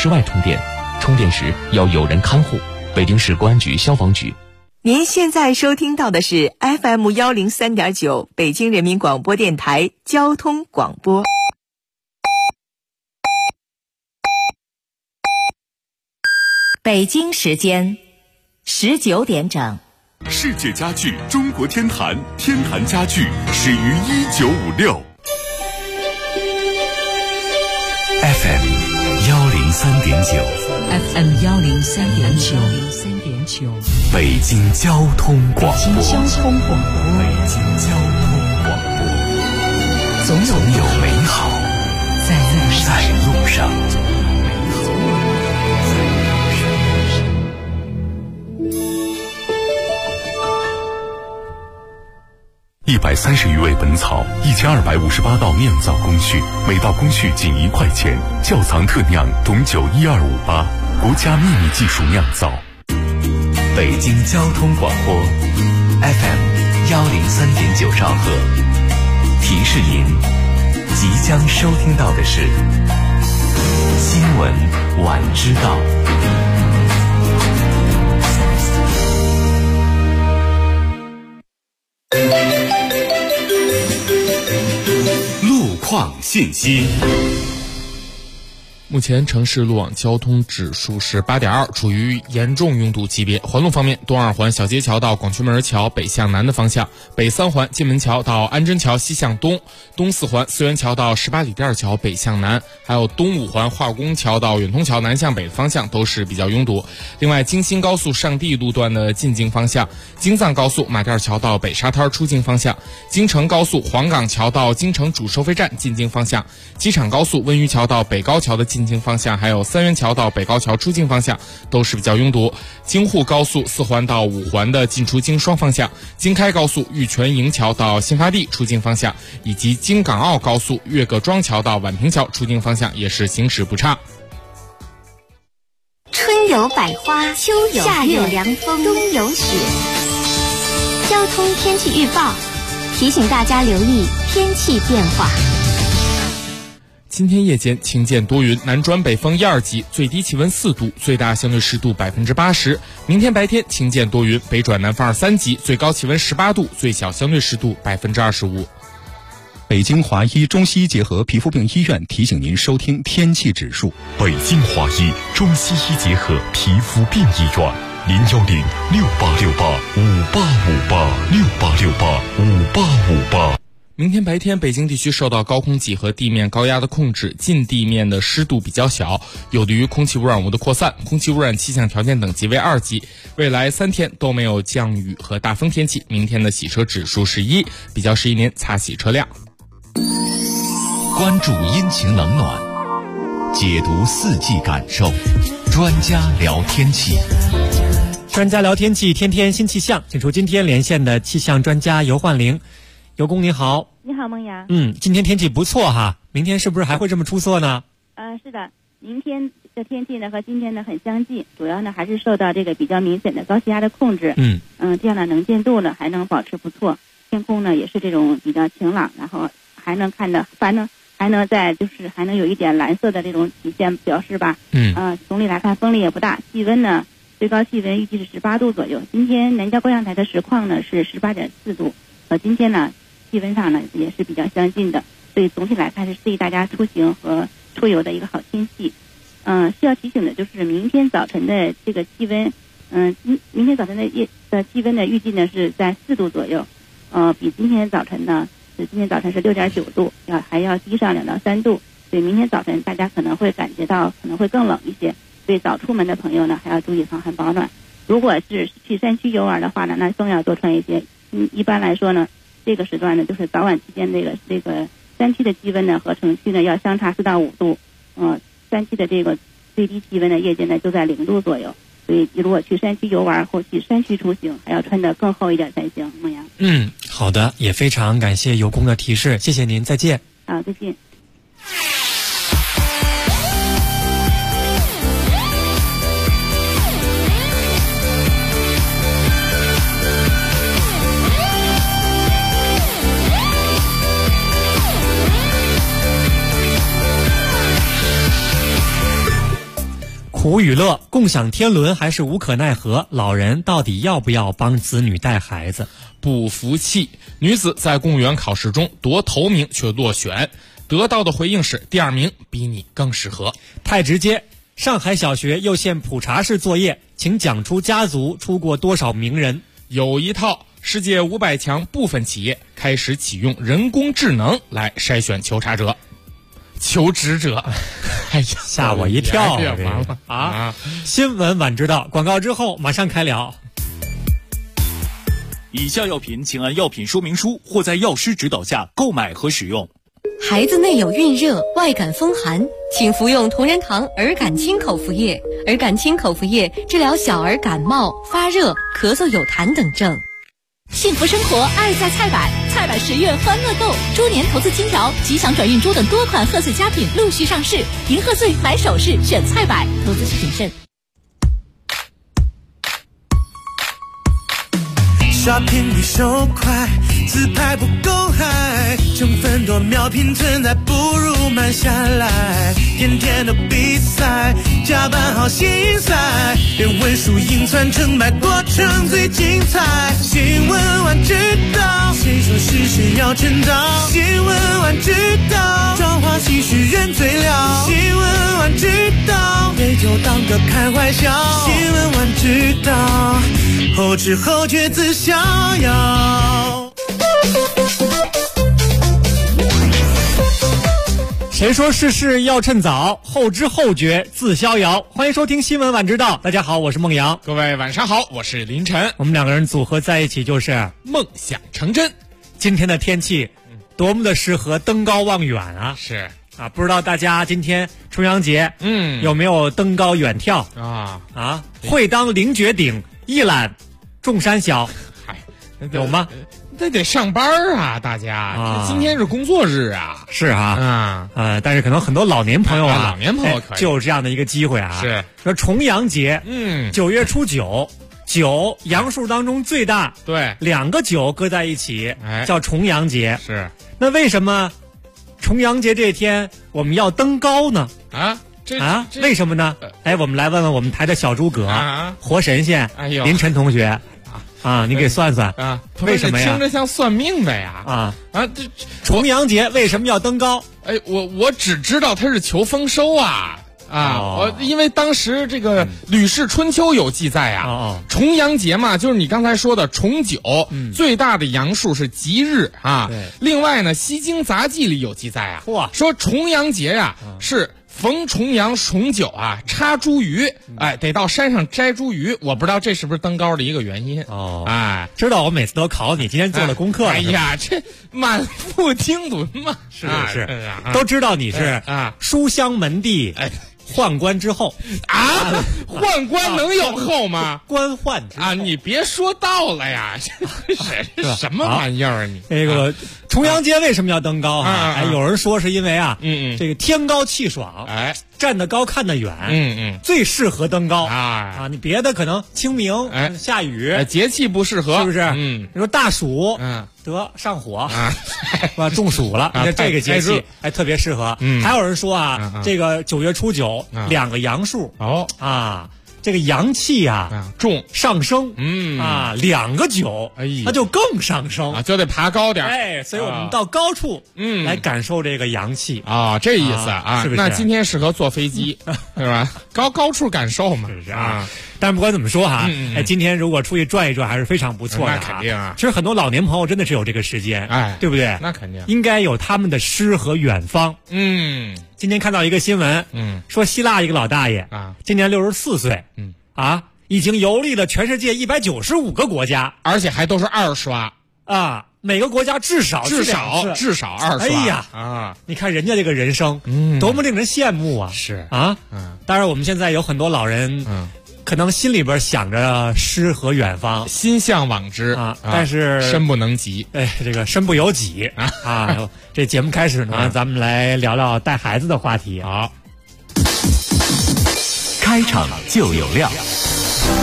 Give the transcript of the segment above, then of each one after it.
室外充电，充电时要有人看护。北京市公安局消防局。 您现在收听到的是 FM103.9 北京人民广播电台交通广播。北京时间19点整。 世界家具中国天坛，天坛家具始于1956。 FM 103.9 FM 103.9 北京交通广播。 北京交通广播。 总有美好在路上。130余味本草，1258道酿造工序，每道工序仅1块钱。窖藏特酿董酒12588，国家秘密技术酿造。北京交通广播 FM 103.9兆赫，提示您即将收听到的是新闻晚知道。路况信息。 目前城市路网交通指数是8.2，处于严重拥堵级别。环路方面，东二环小街桥到广渠门桥北向南的方向，北三环金门桥到安贞桥西向东，东四环四元桥到18里店桥北向南，还有东五环化工桥到远通桥南向北的方向都是比较拥堵。另外，京新高速上地路段的进京方向，京藏高速马甸桥到北沙滩出京方向，京承高速黄岗桥到京承主收费站进京方向，机场高速温榆桥到北高桥的进京方向，还有三元桥到北高桥出京方向都是比较拥堵。京沪高速4环到5环的进出京双方向，京开高速玉泉营桥到新发地出京方向，以及京港澳高速岳各庄桥到宛平桥出京方向也是行驶不畅。 春有百花，秋有夏有凉风，冬有雪。交通天气预报提醒大家留意天气变化。 今天夜间晴间多云，南转北风1、2级，最低气温4度，最大相对湿度80%。明天白天晴间多云，北转南风2、3级，最高气温18度，最小相对湿度25%。 北京华医中西医结合皮肤病医院提醒您收听天气指数。 北京华医中西医结合皮肤病医院，0106868585858，668685858。 明天白天，北京地区受到高空挤和地面高压的控制，近地面的湿度比较小，有利于空气污染物的扩散，空气污染气象条件等级为2级。未来3天都没有降雨和大风天气，明天的洗车指数是1，比较适宜您擦洗车辆。 关注阴晴冷暖，解读四季感受，专家聊天气。 专家聊天气，天天新气象，请出今天连线的气象专家尤焕玲。尤工你好。 你好，梦阳。 今天天气不错哈，明天是不是还会这么出色呢？ 是的，明天的天气呢和今天呢很相近，主要呢还是受到这个比较明显的高气压的控制。这样的能见度呢还能保持不错，天空呢也是这种比较晴朗，然后还能看到，还能在就是还能有一点蓝色的这种体现表示吧。总体来看风力也不大，气温呢最高气温预计是18度左右。今天南郊观象台的实况呢是18.4度，和今天呢气温上呢也是比较相近的，所以总体来看是适宜大家出行和出游的一个好天气。需要提醒的就是明天早晨的这个气温，明天早晨的气温的预计呢是在4度左右，比今天早晨呢今天早晨是6.9度，还要低上2到3度，所以明天早晨大家可能会感觉到可能会更冷一些，所以早出门的朋友呢还要注意防寒保暖。如果是去山区游玩的话呢，那更要多穿一些。一般来说呢，这个时段呢，就是早晚期间这个山区的气温呢和城区呢要相差4到5度，山区的这个最低气温呢夜间呢就在0度左右，所以如果去山区游玩或去山区出行，还要穿得更厚一点才行。梦阳。 好的，也非常感谢尤工的提示，谢谢您，再见。 好，再见。 苦与乐，共享天伦还是无可奈何？老人到底要不要帮子女带孩子？ 不服气，女子在公务员考试中夺头名却落选，得到的回应是第2名比你更适合。 太直接。上海小学右县普查式作业，请讲出家族出过多少名人？ 有一套。世界500强部分企业开始启用人工智能来筛选求职者。哎呀， 吓我一跳！ 完了啊！ 新闻晚知道，广告之后马上开聊。 以下药品请按药品说明书或在药师指导下购买和使用。 孩子内有孕热、外感风寒，请服用同仁堂儿感清口服液。儿感清口服液治疗小儿感冒、发热、咳嗽有痰等症。 幸福生活，爱在菜百，菜百10月欢乐购，猪年投资金条、吉祥转运珠等多款贺岁佳品陆续上市，迎贺岁买首饰选菜百，投资需谨慎。 刷屏比手快，自拍不够嗨，成分多秒拼存在，不如慢下来。天天的比赛，加班好心塞，别问输赢算成败，过程最精彩。新闻晚知道，谁说是谁要称道？新闻晚知道，装花戏谑人最了。新闻晚知道，别就当个开玩笑。新闻晚知道，后知后觉自逍遥。 谁说事事要趁早，后知后觉自逍遥。欢迎收听新闻晚知道，大家好，我是孟阳。 各位晚上好，我是林晨。 我们2个人组合在一起就是梦想成真。 今天的天气多么的适合登高望远啊！ 是啊，不知道大家今天重阳节有没有登高远眺啊？会当凌绝顶，一览众山小。有吗？ 这得上班啊，大家今天是工作日啊。 是啊，但是可能很多老年朋友老年朋友可以就有这样的一个机会啊。 是说重阳节，9月初9，阳数当中最大， 对 ，2个9搁在一起，叫重阳节。 是， 那为什么重阳节这天我们要登高呢？为什么呢？我们来问问我们台的小诸葛，活神仙林晨同学。你给算算啊？ 为什么呀？ 听着像算命的呀！ 这重阳节为什么要登高？ 我只知道它是求丰收啊！因为当时这个《吕氏春秋》有记载啊，重阳节嘛，就是你刚才说的重9，最大的阳数是吉日啊。另外呢，《西京杂记》里有记载啊，说重阳节呀是逢重阳重9啊，插茱萸，得到山上摘茱萸。我不知道这是不是登高的一个原因知道我每次都考你，今天做了功课了。 这满腹经纶嘛， 是都知道你是书香门第。宦官之后宦官能有后吗？ 官宦之后你别说到了呀，这什么玩意儿你？ 这个重阳节为什么要登高有人说是因为这个天高气爽，站得高看得远，最适合登高你别的可能清明下雨节气不适合， 是不是？你说大暑得上火中暑了，这个节气特别适合。还有人说这个9月初9 2个阳数这个阳气重上升2个9，那就更上升就得爬高点所以我们到高处来感受这个阳气这意思是不是？ 那今天适合坐飞机是吧？高处感受嘛， 是不是但不管怎么说今天如果出去转一转还是非常不错的。 那肯定其实很多老年朋友真的是有这个时间对不对？ 那肯定应该有他们的诗和远方。今天看到一个新闻说希腊一个老大爷今年64岁已经游历了全世界195个国家， 而且还都是2刷每个国家至少2 刷。 你看人家这个人生多么令人羡慕啊！ 是当然我们现在有很多老人可能心里边想着诗和远方， 心向往之但是身不能及。 这个身不由己这节目开始呢咱们来聊聊带孩子的话题。 好， 开场就有料。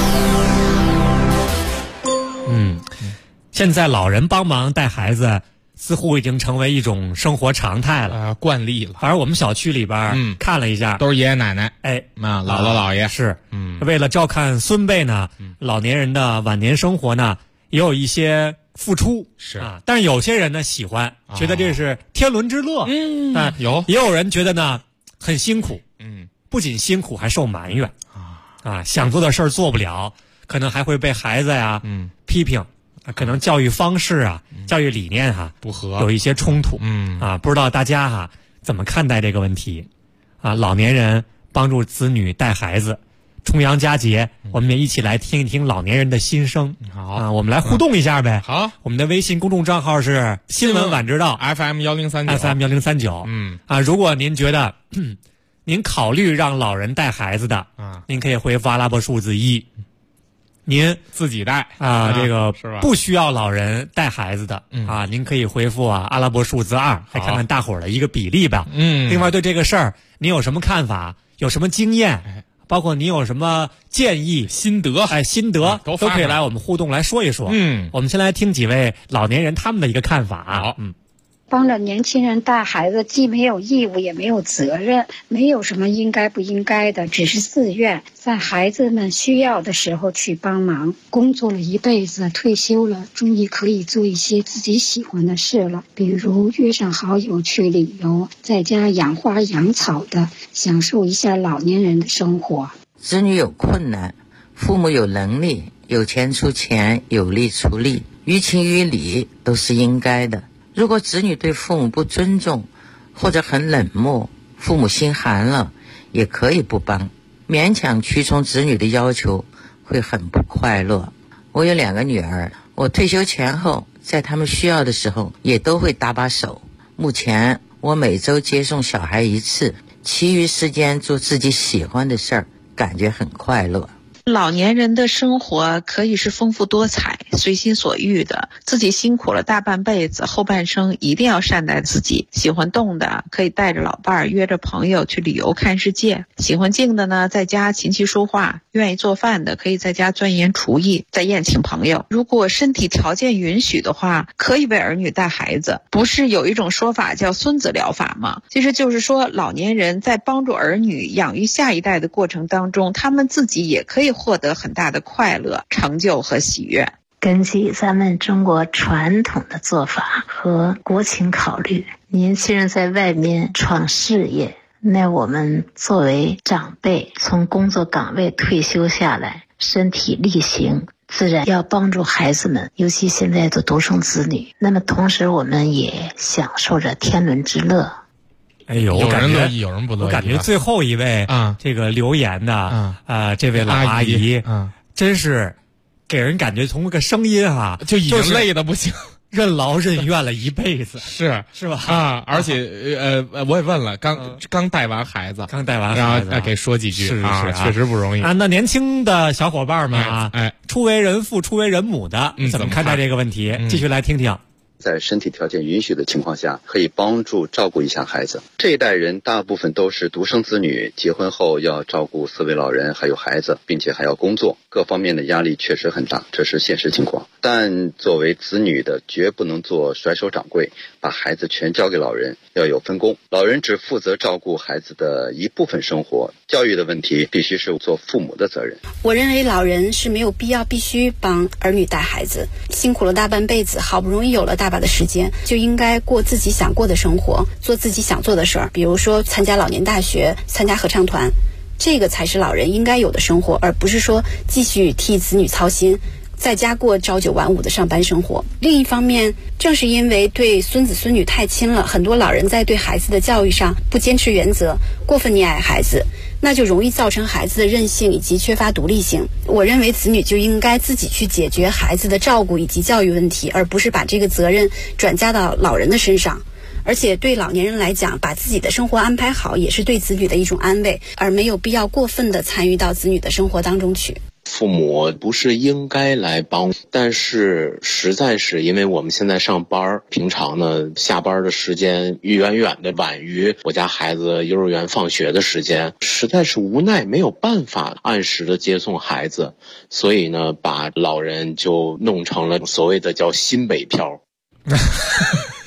现在老人帮忙带孩子似乎已经成为一种生活常态了， 惯例了。 反正我们小区里边看了一下， 都是爷爷奶奶，姥姥姥爷是，为了照看孙辈呢，老年人的晚年生活呢，也有一些付出， 是啊。但是有些人呢喜欢，觉得这是天伦之乐，也有人觉得呢很辛苦，不仅辛苦还受埋怨，想做的事儿做不了，可能还会被孩子呀，批评。可能教育方式啊，教育理念不合， 有一些冲突，不知道大家怎么看待这个问题啊？老年人帮助子女带孩子，重阳佳节，我们也一起来听一听老年人的心声。好我们来互动一下呗。 好， 我们的微信公众账号是新闻晚知道 FM1039 如果您觉得您考虑让老人带孩子的您可以回复阿拉伯数字1。您自己带这个不需要老人带孩子的您可以回复阿拉伯数字2，再看看大伙儿的一个比例吧。另外对这个事儿您有什么看法，有什么经验，包括你有什么建议、心得都可以来我们互动来说一说。我们先来听几位老年人他们的一个看法。 好， 帮着年轻人带孩子，既没有义务也没有责任，没有什么应该不应该的，只是自愿在孩子们需要的时候去帮忙。工作了一辈子，退休了，终于可以做一些自己喜欢的事了，比如约上好友去旅游，在家养花养草的，享受一下老年人的生活。 子女有困难，父母有能力，有钱出钱，有力出力，于情于理都是应该的。如果子女对父母不尊重，或者很冷漠，父母心寒了，也可以不帮。勉强屈从子女的要求，会很不快乐。我有2个女儿，我退休前后，在他们需要的时候，也都会搭把手。目前我每周接送小孩1次，其余时间做自己喜欢的事儿，感觉很快乐。 老年人的生活可以是丰富多彩、随心所欲的，自己辛苦了大半辈子，后半生一定要善待自己。喜欢动的可以带着老伴儿约着朋友去旅游看世界，喜欢静的呢，在家琴棋书画，愿意做饭的可以在家钻研厨艺，再宴请朋友。如果身体条件允许的话，可以为儿女带孩子。不是有一种说法叫孙子疗法吗？其实就是说老年人在帮助儿女养育下一代的过程当中，他们自己也可以获得很大的快乐、成就和喜悦。 根据咱们中国传统的做法和国情考虑，年轻人在外面创事业，那我们作为长辈从工作岗位退休下来，身体力行，自然要帮助孩子们，尤其现在的独生子女。那么同时我们也享受着天伦之乐。 有人乐意，有人不乐意。 我感觉最后一位这个留言的这位老阿姨真是给人感觉从那个声音就已经累得不行， 任劳任怨了一辈子， 是吧？ 而且我也问了，刚带完孩子，然后给说几句， 是确实不容易那年轻的小伙伴们初为人父、初为人母的，怎么看待这个问题？继续来听听。 在身体条件允许的情况下，可以帮助照顾一下孩子。这一代人大部分都是独生子女，结婚后要照顾4位老人还有孩子，并且还要工作，各方面的压力确实很大，这是现实情况。但作为子女的，绝不能做甩手掌柜，把孩子全交给老人，要有分工。老人只负责照顾孩子的一部分生活，教育的问题必须是做父母的责任。 我认为老人是没有必要必须帮儿女带孩子，辛苦了大半辈子，好不容易有了大把的时间，就应该过自己想过的生活，做自己想做的事儿，比如说参加老年大学，参加合唱团，这个才是老人应该有的生活，而不是说继续替子女操心，在家过朝9晚5的上班生活。另一方面，正是因为对孙子孙女太亲了，很多老人在对孩子的教育上不坚持原则，过分溺爱孩子，那就容易造成孩子的任性以及缺乏独立性。我认为子女就应该自己去解决孩子的照顾以及教育问题，而不是把这个责任转嫁到老人的身上。而且对老年人来讲，把自己的生活安排好也是对子女的一种安慰，而没有必要过分的参与到子女的生活当中去。 父母不是应该来帮，但是实在是因为我们现在上班，平常呢下班的时间远远的晚于我家孩子幼儿园放学的时间，实在是无奈，没有办法按时的接送孩子，所以呢把老人就弄成了所谓的叫新北漂。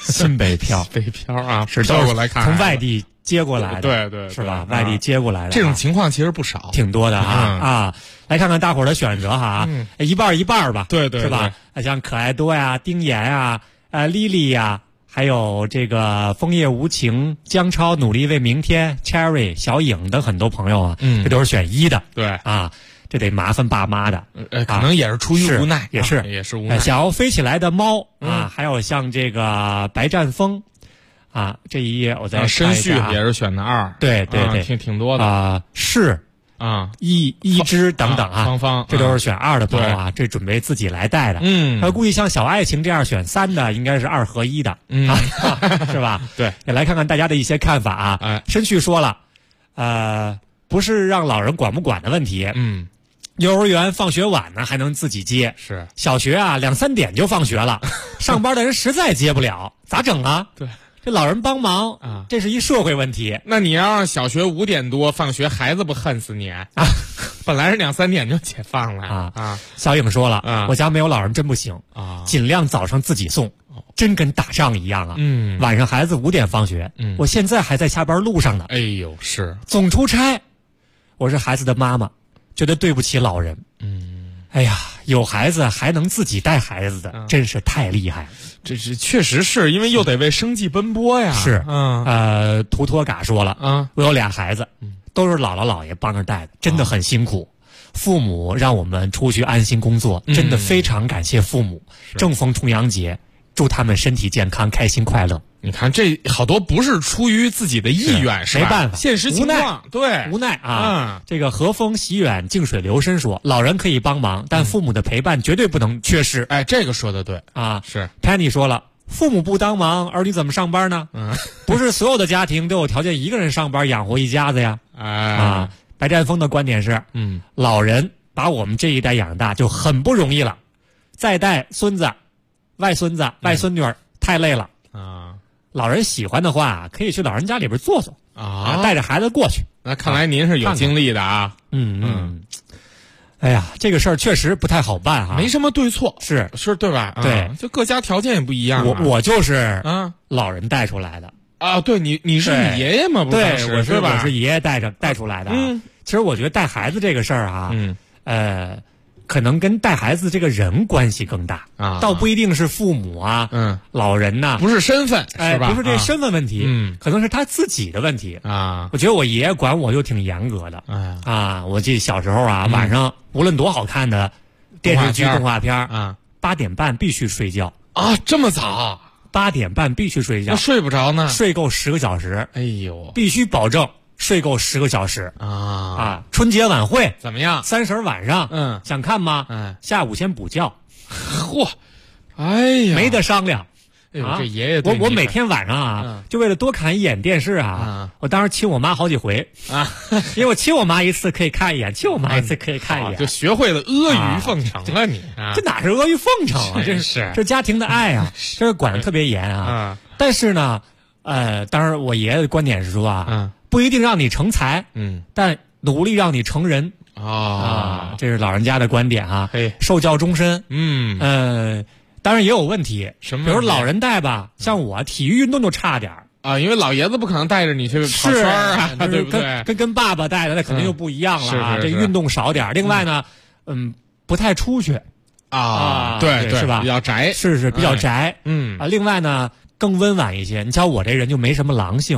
新北漂， 北漂啊， 是倒过来看， 从外地接过来的， 对， 是吧？外地接过来的， 这种情况其实不少， 挺多的啊。来看看大伙儿的选择哈，一半一半吧， 对， 是吧？像可爱多呀、丁岩啊、莉莉呀，还有这个枫叶无情、江超努力为明天、Cherry、小影等很多朋友啊，这都是选一的， 对啊。这得麻烦爸妈的， 可能也是出于无奈， 也是无奈。 想要飞起来的猫啊，还有像这个白战风啊，这一页我再看一下， 申旭也是选的2， 对， 挺多的啊，是啊， 一只等等啊， 芳这都是选2的朋友啊，这准备自己来带的，他估计像小爱情这样选3的，应该是2合1的，是吧？ 对， 也来看看大家的一些看法啊。申旭说了，不是让老人管不管的问题，幼儿园放学晚呢，还能自己接。 是小学啊，2、3点就放学了，上班的人实在接不了，咋整啊？ 对， 这老人帮忙啊，这是一社会问题。 那你要让小学5点多放学，孩子不恨死你啊？本来是2、3点就解放了啊。 小颖说了，我家没有老人真不行啊， 尽量早上自己送，真跟打仗一样啊。晚上孩子5点放学，我现在还在下班路上呢。 哎呦，是总出差，我是孩子的妈妈。觉得对不起老人，哎呀，有孩子还能自己带孩子的，真是太厉害了。 这是确实是因为又得为生计奔波呀。 是，图托嘎说了，我有2孩子，都是姥姥姥爷帮着带的，真的很辛苦。父母让我们出去安心工作，真的非常感谢父母。正逢重阳节，祝他们身体健康，开心快乐。 你看，这好多不是出于自己的意愿，是吧？ 没办法， 现实情况，对， 无奈啊。这个和风喜远，静水流深说，老人可以帮忙，但父母的陪伴绝对不能缺失。 哎，这个说的对啊。 是 Penny 说了，父母不当忙，儿女怎么上班呢？不是所有的家庭都有条件一个人上班养活一家子呀。白占峰的观点是，老人把我们这一代养大就很不容易了，再带孙子、外孙子、外孙女儿太累了啊。老人喜欢的话，可以去老人家里边坐坐啊，带着孩子过去。 那看来您是有经历的啊。 哎呀，这个事儿确实不太好办哈， 没什么对错， 是对吧？ 对， 就各家条件也不一样。 我就是老人带出来的啊。对，你是你爷爷吗？ 对，我是爷爷带出来的。其实我觉得带孩子这个事儿啊，可能跟带孩子这个人关系更大啊，倒不一定是父母啊，老人呐， 不是身份，是吧？ 不是这身份问题，可能是他自己的问题啊。我觉得我爷爷管我就挺严格的，我记得小时候啊，晚上无论多好看的电视剧、动画片啊，8点半必须睡觉啊，这么早 ？8点半必须睡觉， 那睡不着呢？ 睡够10个小时， 哎呦， 必须保证。睡够10个小时啊！春节晚会怎么样 ？30晚上，想看吗？下午先补觉。 嚯，哎呀， 没得商量。 这爷爷我每天晚上啊，就为了多看一眼电视啊，我当时亲我妈好几回啊，因为我亲我妈一次可以看一眼，亲我妈一次可以看一眼， 就学会了阿谀奉承了你。 这哪是阿谀奉承啊？这家庭的爱啊，这是管得特别严啊。但是呢，当然我爷爷的观点是说啊。不一定让你成才，但努力让你成人啊，这是老人家的观点啊。受教终身，当然也有问题， 什么？ 比如老人带吧，像我体育运动就差点啊，因为老爷子不可能带着你去跑圈啊，对不对？ 跟爸爸带的那肯定就不一样了啊，这运动少点。另外呢，不太出去啊，对， 是吧？ 比较宅， 是比较宅，另外呢。更温婉一些，你瞧我这人就没什么狼性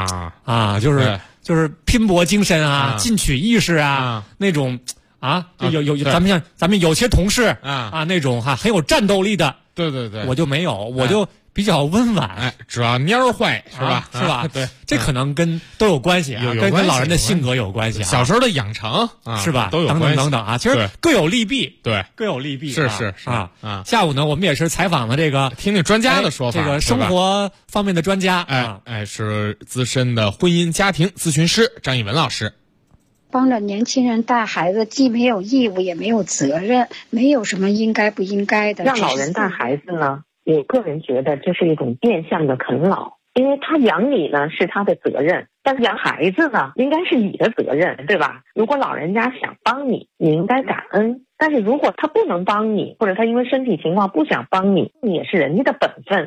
就是拼搏精神啊，进取意识啊，那种有咱们有些同事那种很有战斗力的， 对， 我就没有，我就比较温婉， 主要蔫坏是吧？ 是吧？ 对， 这可能都有关系啊，跟老人的性格有关系， 小时候的养成是吧？ 都有关系等等啊，其实各有利弊， 对， 各有利弊， 是啊。下午呢，我们也是采访了这个， 听听专家的说法， 这个生活方面的专家， 是资深的婚姻家庭咨询师张一文老师。 帮着年轻人带孩子，既没有义务，也没有责任，没有什么应该不应该的。 让老人带孩子呢？我个人觉得这是一种变相的啃老，因为他养你呢是他的责任，但是养孩子呢应该是你的责任，对吧？如果老人家想帮你，你应该感恩，但是如果他不能帮你，或者他因为身体情况不想帮你，你也是人家的本分，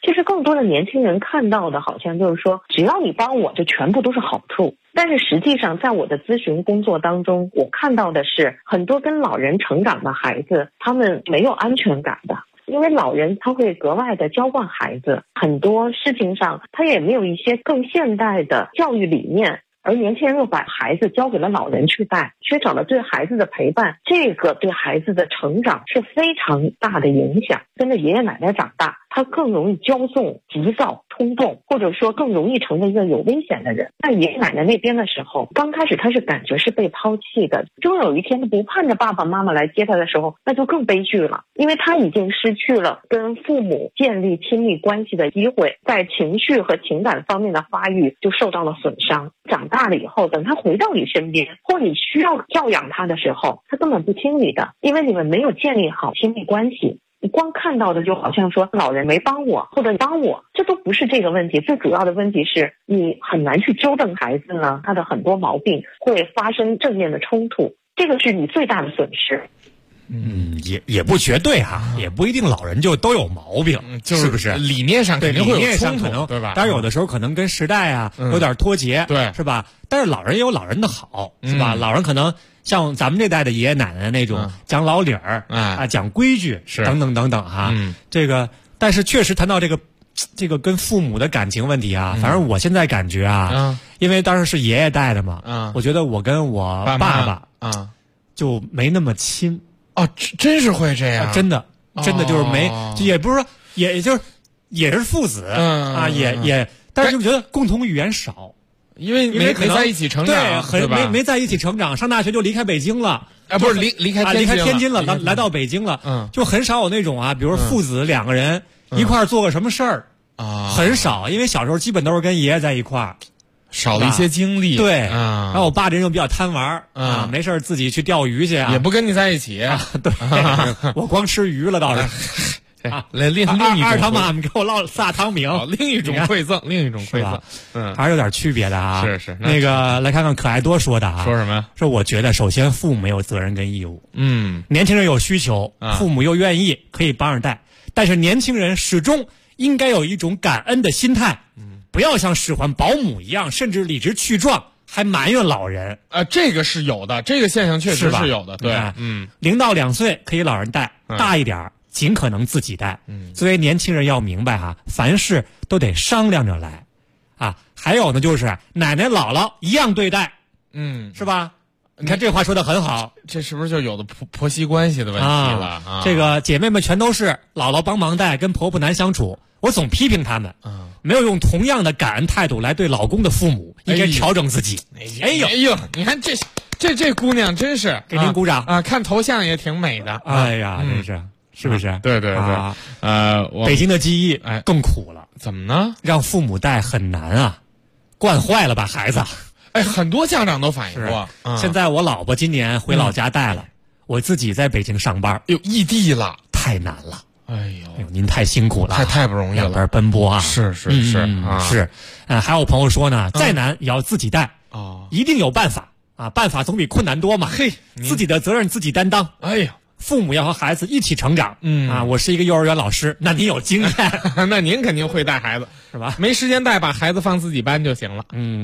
其实更多的年轻人看到的好像就是说，只要你帮我，这全部都是好处。但是实际上在我的咨询工作当中，我看到的是很多跟老人成长的孩子，他们没有安全感的。因为老人他会格外的娇惯孩子，很多事情上他也没有一些更现代的教育理念，而年轻人又把孩子交给了老人去带，缺少了对孩子的陪伴，这个对孩子的成长是非常大的影响。跟着爷爷奶奶长大，他更容易骄纵、急躁、冲动，或者说更容易成为一个有危险的人。在爷爷奶奶那边的时候，刚开始他是感觉是被抛弃的，终有一天他不盼着爸爸妈妈来接他的时候，那就更悲剧了，因为他已经失去了跟父母建立亲密关系的机会，在情绪和情感方面的发育就受到了损伤。长大了以后，等他回到你身边，或你需要教养他的时候，他根本不听你的，因为你们没有建立好亲密关系。你光看到的就好像说老人没帮我或者帮我，这都不是这个问题。最主要的问题是你很难去纠正孩子呢，他的很多毛病会发生正面的冲突，这个是你最大的损失。 也不绝对哈，也不一定老人就都有毛病，是不是？ 理念上肯定会有冲突，对吧？ 当然有的时候可能跟时代啊有点脱节， 对， 是吧？但是老人也有老人的好，是吧？老人可能像咱们这代的爷爷奶奶那种讲老理儿啊，讲规矩等等等等哈。这个，但是确实谈到这个跟父母的感情问题啊，反正我现在感觉啊，因为当时是爷爷带的嘛，我觉得我跟我爸爸啊就没那么亲。 哦，真是会这样， 真的就是没，也不是说，也是父子啊，但是就觉得共同语言少， 因为没在一起成长， 对，没在一起成长，上大学就离开北京了， 不是离开天津了，来到北京了，就很少有那种啊，比如父子两个人一块儿做个什么事儿啊，很少，因为小时候基本都是跟爷爷在一块儿。 少了一些精力， 对，然后我爸这人又比较贪玩啊，没事自己去钓鱼去啊， 也不跟你在一起， 对，我光吃鱼了倒是。 另一种二他妈，你给我烙仨汤饼， 另一种馈赠， 还是有点区别的啊。 是， 那个来看看可爱多说的啊， 说什么？ 说我觉得首先父母没有责任跟义务，年轻人有需求，父母又愿意，可以帮着带，但是年轻人始终应该有一种感恩的心态。不要像使唤保姆一样，甚至理直气壮，还埋怨老人。 这个是有的，这个现象确实是有的。对 ，0到2岁可以老人带，大一点尽可能自己带。作为年轻人要明白哈，凡事都得商量着来啊。还有呢，就是奶奶姥姥一样对待，是吧？你看这话说的很好， 这是不是就有的婆媳关系的问题了啊？ 这个姐妹们全都是姥姥帮忙带，跟婆婆难相处。我总批评他们，没有用同样的感恩态度来对老公的父母，应该调整自己。 哎呦，你看这姑娘真是给您鼓掌啊！看头像也挺美的。 哎呀，真是不是？ 对， 北京的记忆更苦了。 怎么呢？ 让父母带很难啊，惯坏了吧孩子。 很多家长都反映过。 现在我老婆今年回老家带了，我自己在北京上班， 异地了， 太难了。 哎呦， 您太辛苦了， 太不容易了， 两边奔波啊！ 是， 还有朋友说呢，再难也要自己带一定有办法啊！办法总比困难多嘛。 嘿， 自己的责任自己担当。 哎呀， 父母要和孩子一起成长。我是一个幼儿园老师，那您有经验， 那您肯定会带孩子是吧？ 没时间带，把孩子放自己班就行了。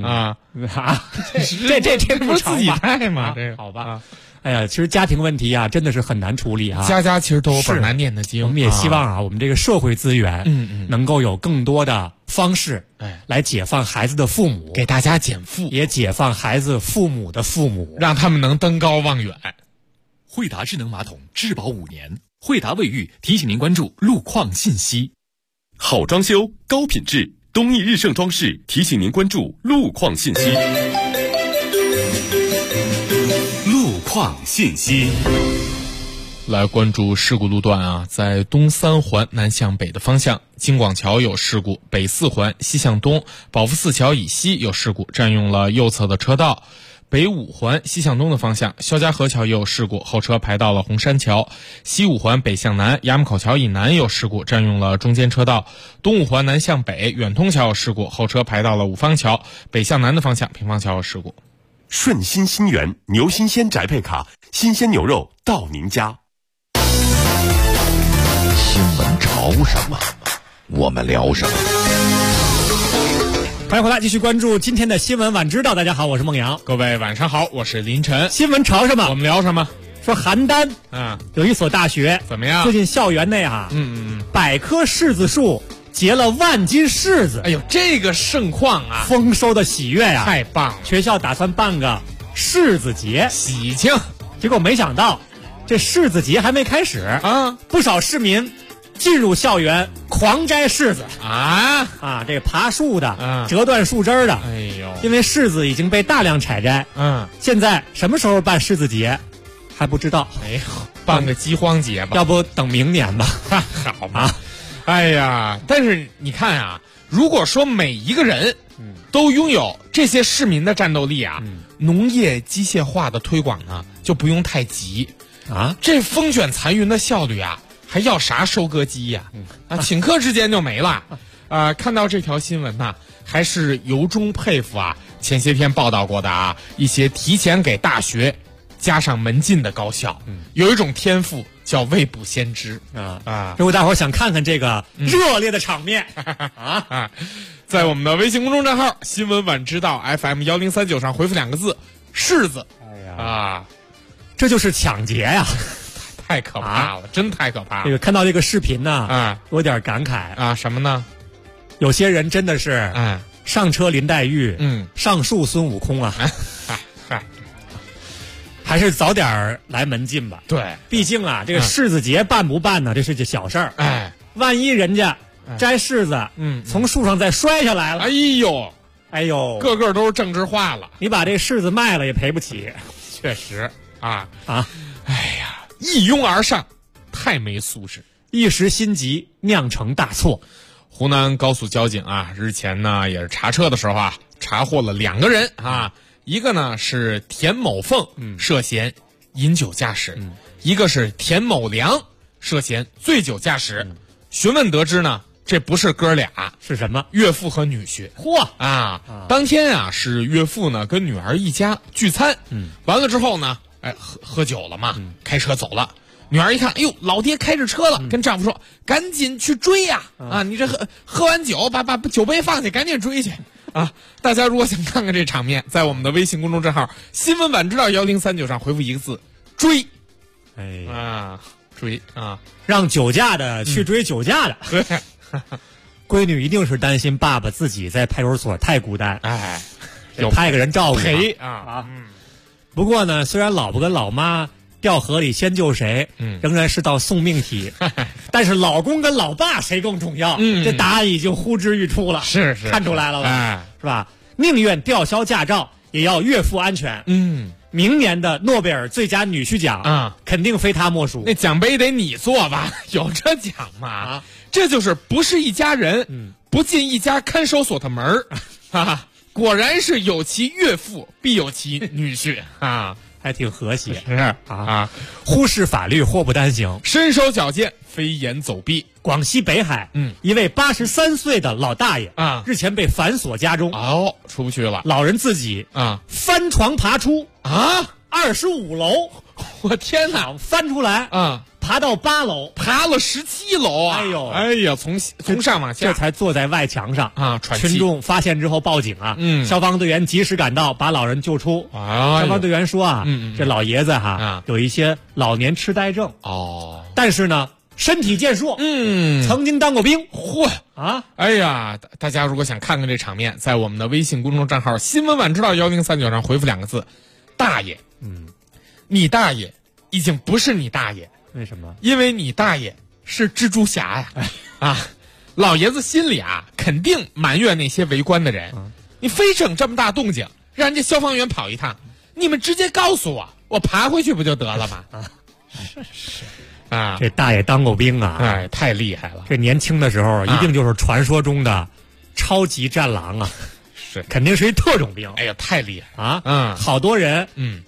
这不是自己带吗？这好吧。哎呀，其实家庭问题啊，真的是很难处理啊。 家其实都有本难念的经。 我们也希望啊，我们这个社会资源，能够有更多的方式，来解放孩子的父母， 给大家减负， 也解放孩子父母的父母， 让他们能登高望远。 惠达智能马桶质保5年，惠达卫浴提醒您关注路况信息。好装修，高品质，东益日盛装饰提醒您关注路况信息。况信息， 来关注事故路段啊，在东3环南向北的方向，京广桥有事故，北4环西向东，保福寺桥以西有事故，占用了右侧的车道。北5环西向东的方向，肖家河桥也有事故，后车排到了红山桥。西5环北向南，衙门口桥以南有事故，占用了中间车道。东5环南向北，远通桥有事故，后车排到了五方桥。北向南的方向，平方桥有事故。 顺心新源牛新鲜宅配卡，新鲜牛肉到您家。 新闻潮什么？ 我们聊什么？ 欢迎回来，继续关注今天的新闻晚知道。大家好，我是孟阳。 各位晚上好，我是林晨。 新闻潮什么？ 我们聊什么？ 说邯郸有一所大学怎么样？ 最近校园内百棵柿子树结了万斤柿子。 哎呦，这个盛况啊， 丰收的喜悦呀， 太棒了！ 学校打算办个柿子节， 喜庆。 结果没想到，这柿子节还没开始不少市民进入校园狂摘柿子这个爬树的折断树枝的， 哎呦， 因为柿子已经被大量采摘现在什么时候办柿子节还不知道。 哎呦，办个饥荒节吧， 要不等明年吧。 好吧。哎呀，但是你看啊，如果说每一个人都拥有这些市民的战斗力农业机械化的推广呢就不用太急这风卷残云的效率还要啥收割机呀？顷刻之间就没了。看到这条新闻呢，还是由衷佩服前些天报道过的一些提前给大学加上门禁的高校，有一种天赋叫未卜先知如果大伙想看看这个热烈的场面在我们的微信公众账号新闻晚知道 FM1039上回复2个字柿子。 这就是抢劫呀， 太可怕了，真太可怕了。 这个看到这个视频呢有点感慨什么呢？ 有些人真的是上车林黛玉上树孙悟空还是早点来门禁吧。 对， 毕竟这个柿子节办不办呢，这是件小事儿。万一人家摘柿子从树上再摔下来了，哎呦， 个个都是政治化了。 你把这柿子卖了也赔不起。 确实哎呀，一拥而上，太没素质， 一时心急酿成大错。 湖南高速交警日前呢也是查车的时候查获了2个人一个呢是田某凤涉嫌饮酒驾驶一个是田某良涉嫌醉酒驾驶询问得知呢，这不是哥俩， 是什么？ 岳父和女婿。当天是岳父呢跟女儿一家聚餐完了之后呢喝酒了嘛开车走了。女儿一看，哎呦，老爹开着车了，跟丈夫说：“赶紧去追呀！你这喝完酒，把酒杯放下，赶紧追去大家如果想看看这场面，在我们的微信公众账号“新闻晚知道1039”上回复1个字“追”。追让酒驾的去追酒驾的。 对， 闺女一定是担心爸爸自己在派出所太孤单，有派个人照顾陪不过呢，虽然老婆跟老妈掉河里先救谁仍然是道送命题但是老公跟老爸谁更重要这答案已经呼之欲出了。 是看出来了吧是吧？宁愿吊销驾照也要岳父安全。明年的诺贝尔最佳女婿奖肯定非他莫属。 那奖杯得你做吧？有这奖吗？这就是不是一家人不进一家看守所的门果然是有其岳父必有其女婿还挺和谐。 是忽视法律祸不单行， 伸手矫健飞檐走壁。 广西北海一位83岁的老大爷日前被反锁家中出不去了。 老人自己翻床爬出25楼， 我天哪， 翻出来爬到8楼， 爬了17楼哎呀，从上往下， 这才坐在外墙上喘气。 群众发现之后报警消防队员及时赶到，把老人救出。消防队员说这老爷子有一些老年痴呆症但是呢身体健硕曾经当过兵。 哎呀，大家如果想看看这场面，在我们的微信公众账号新闻晚知道1039上回复2个字大爷。你大爷已经不是你大爷。 为什么？ 因为你大爷是蜘蛛侠呀老爷子心里肯定埋怨那些围观的人你非整这么大动静让人家消防员跑一趟，你们直接告诉我爬回去不就得了吗？ 是这大爷当过兵太厉害了。 这年轻的时候一定就是传说中的超级战狼是肯定是一特种兵。 哎呀，太厉害好多人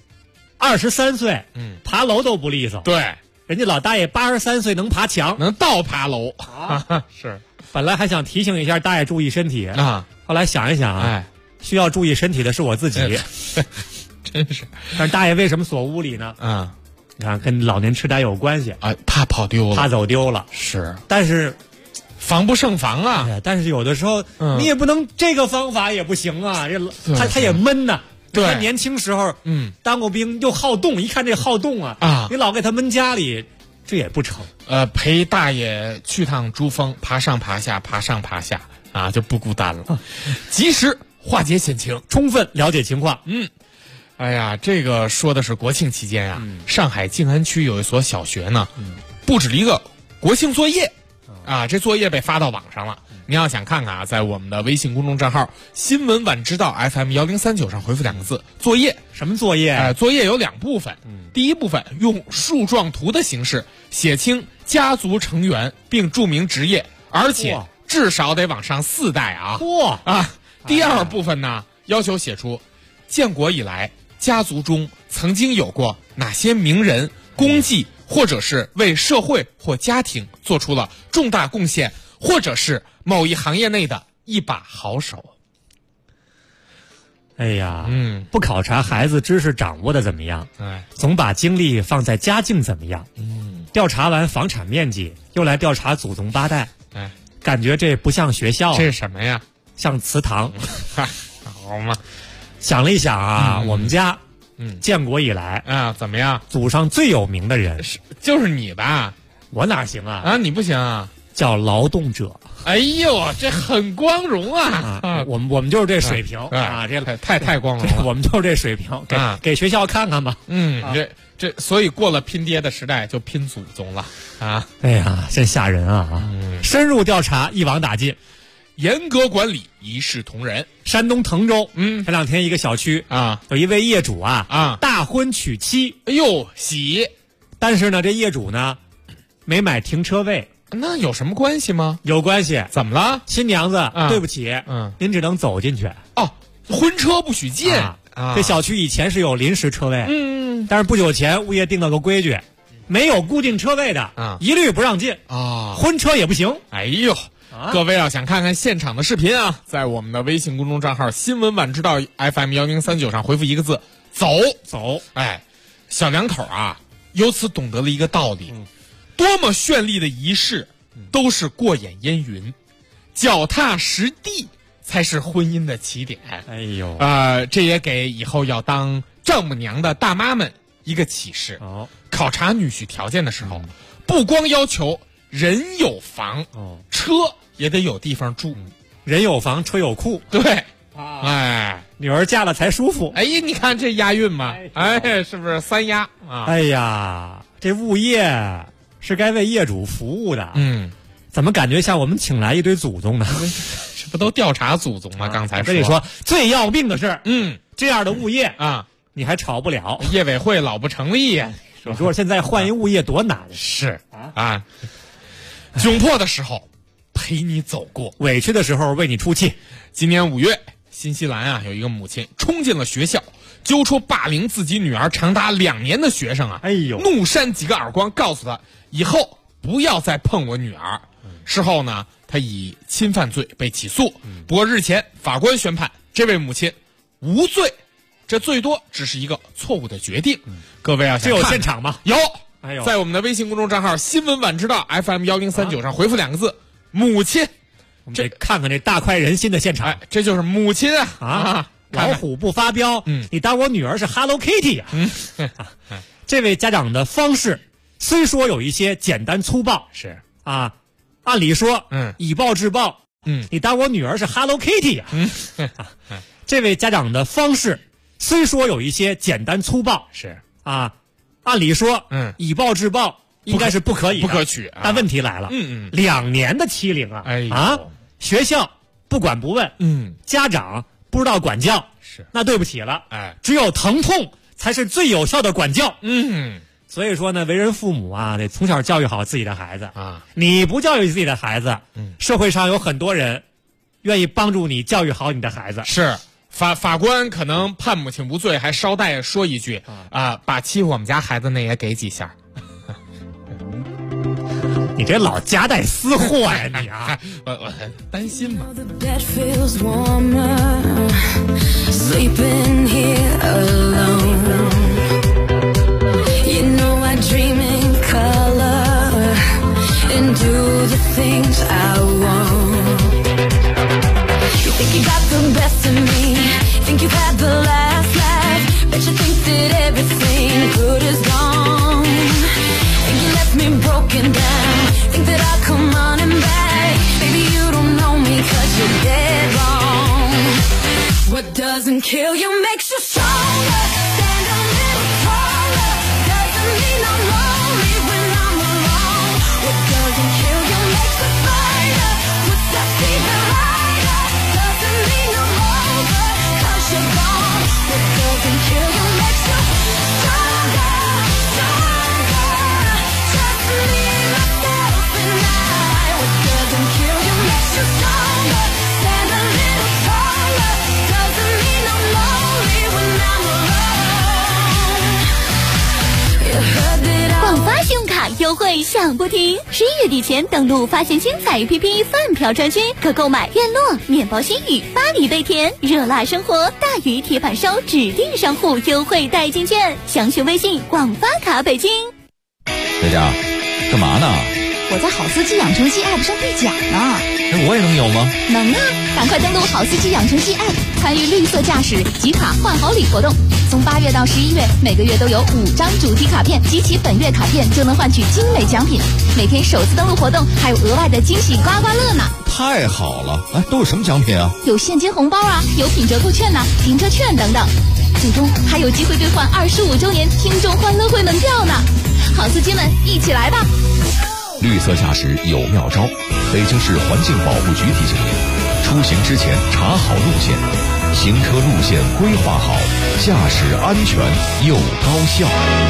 23岁爬楼都不利索。 对， 人家老大爷83岁能爬墙， 能倒爬楼是。 本来还想提醒一下大爷注意身体后来想一想需要注意身体的是我自己真是。 但是大爷为什么锁屋里呢？你看跟老年痴呆有关系怕跑丢了， 怕走丢了。 是， 但是防不胜防啊。 但是有的时候你也不能这个方法也不行啊，他也闷呐。对，他年轻时候当过兵又好动，一看这好动啊，你老给他闷家里，这也不成。 陪大爷去趟珠峰，爬上爬下，爬上爬下啊，就不孤单了。及时化解险情， 充分了解情况。 哎呀，这个说的是国庆期间啊，上海静安区有一所小学呢，布置了一个国庆作业啊，这作业被发到网上了。你要想看看啊，在我们的微信公众账号新闻晚知道 FM1039 上回复2个字作业。 什么作业？ 作业有2部分，第一部分用树状图的形式写清家族成员并注明职业，而且至少得往上4代啊。第二部分呢，要求写出建国以来家族中曾经有过哪些名人功绩，或者是为社会或家庭做出了重大贡献，或者是某一行业内的一把好手。 哎呀，不考察孩子知识掌握的怎么样，总把精力放在家境怎么样，调查完房产面积，又来调查祖宗8代，感觉这不像学校。 这是什么呀？ 像祠堂。 好嘛， 想了一想啊，我们家建国以来啊，怎么样？ 祖上最有名的人就是你吧？ 我哪行啊？ 啊，你不行啊？ 叫劳动者。 哎呦，这很光荣啊！ 我们就是这水平啊，这太光荣了。 我们就是这水平，给学校看看吧。 这所以过了拼爹的时代，就拼祖宗了啊！ 哎呀，真吓人啊！深入调查，一网打尽。 严格管理，一视同仁。 山东滕州，前2天一个小区啊，有一位业主大婚娶妻， 哎呦喜， 但是呢，这业主呢没买停车位， 那有什么关系吗？ 有关系。 怎么了？ 新娘子，对不起，您只能走进去。 婚车不许进。 这小区以前是有临时车位，但是不久前物业定了个规矩，没有固定车位的一律不让进啊，婚车也不行。 哎呦。各位要想看看现场的视频啊，在我们的微信公众账号新闻晚知道 FM1039 上回复1个字走。哎，小两口啊由此懂得了一个道理，多么绚丽的仪式都是过眼烟云，脚踏实地才是婚姻的起点。 哎呦， 这也给以后要当丈母娘的大妈们一个启示。考察女婿条件的时候，不光要求人有房，车也得有地方住。 人有房，车有库。 对， 女儿嫁了才舒服。 哎，你看这押韵嘛，是不是3押啊？ 哎呀，这物业是该为业主服务的。怎么感觉像我们请来一堆祖宗呢？ 这不都调查祖宗吗？刚才跟你说，最要命的是，这样的物业啊，你还炒不了， 业委会老不成立呀。 你说现在换一物业多难？ 是啊，窘迫的时候陪你走过， 委屈的时候为你出气。 今年5月，新西兰啊有一个母亲冲进了学校，揪出霸凌自己女儿长达2年的学生啊， 哎呦， 怒扇几个耳光，告诉他以后不要再碰我女儿。事后呢，他以侵犯罪被起诉。不过日前法官宣判这位母亲无罪，这最多只是一个错误的决定。各位啊， 这有现场吗？ 有。 哎呦， 在我们的微信公众账号新闻晚知道 FM1039 上回复2个字母亲。 我们得看看这大快人心的现场。 这就是母亲啊！ 老虎不发飙，你当我女儿是 Hello Kitty 呀？这位家长的方式虽说有一些简单粗暴， 是啊，按理说以暴制暴，你当我女儿是 Hello Kitty 呀？这位家长的方式虽说有一些简单粗暴， 是啊，按理说以暴制暴应该是不可以的， 不可取。 但问题来了，2年的欺凌啊，学校不管不问，家长不知道管教， 是那对不起了，只有疼痛才是最有效的管教。所以说呢，为人父母啊，得从小教育好自己的孩子啊。你不教育自己的孩子，社会上有很多人愿意帮助你教育好你的孩子。 是法官可能判母亲无罪，还捎带说一句把欺负我们家孩子那也给几下。 你这老夹带私货呀你啊！ 我担心嘛。 Dream in color and do the things I kill you makes you stronger. Stand a little taller. Doesn't mean I'm lonely when I'm alone. What doesn't kill you makes you fighter. Footsteps even lighter. Doesn't mean I'm over, 'cause you're gone. What doesn't kill you makes you stronger, stronger. Just me, myself, and I. What doesn't kill you makes you stronger. Stand a little taller. Doesn't mean I'm lonely when I'm alone. You heard that I 广发信用卡优惠响不停，11月底前登录发现精彩 APP 饭票专区，可购买院落、面包心语、巴黎贝甜、热辣生活、大鱼铁板烧指定商户优惠代金券，详询微信广发卡北京。 佳佳，干嘛呢？ 我在好司机养成系 App 上兑奖呢。 那我也能有吗？ 能啊！赶快登录好司机养成系 App， 参与绿色驾驶集卡换好礼活动。从8月到11月，每个月都有5张主题卡片，集齐本月卡片就能换取精美奖品。每天首次登录活动还有额外的惊喜刮刮乐呢！ 太好了！哎，都有什么奖品啊？ 有现金红包啊，有品折扣券呐、停车券等等。最终还有机会兑换25周年听众欢乐会门票呢！好司机们，一起来吧！ 绿色驾驶有妙招，北京市环境保护局提醒您：出行之前查好路线，行车路线规划好，驾驶安全又高效。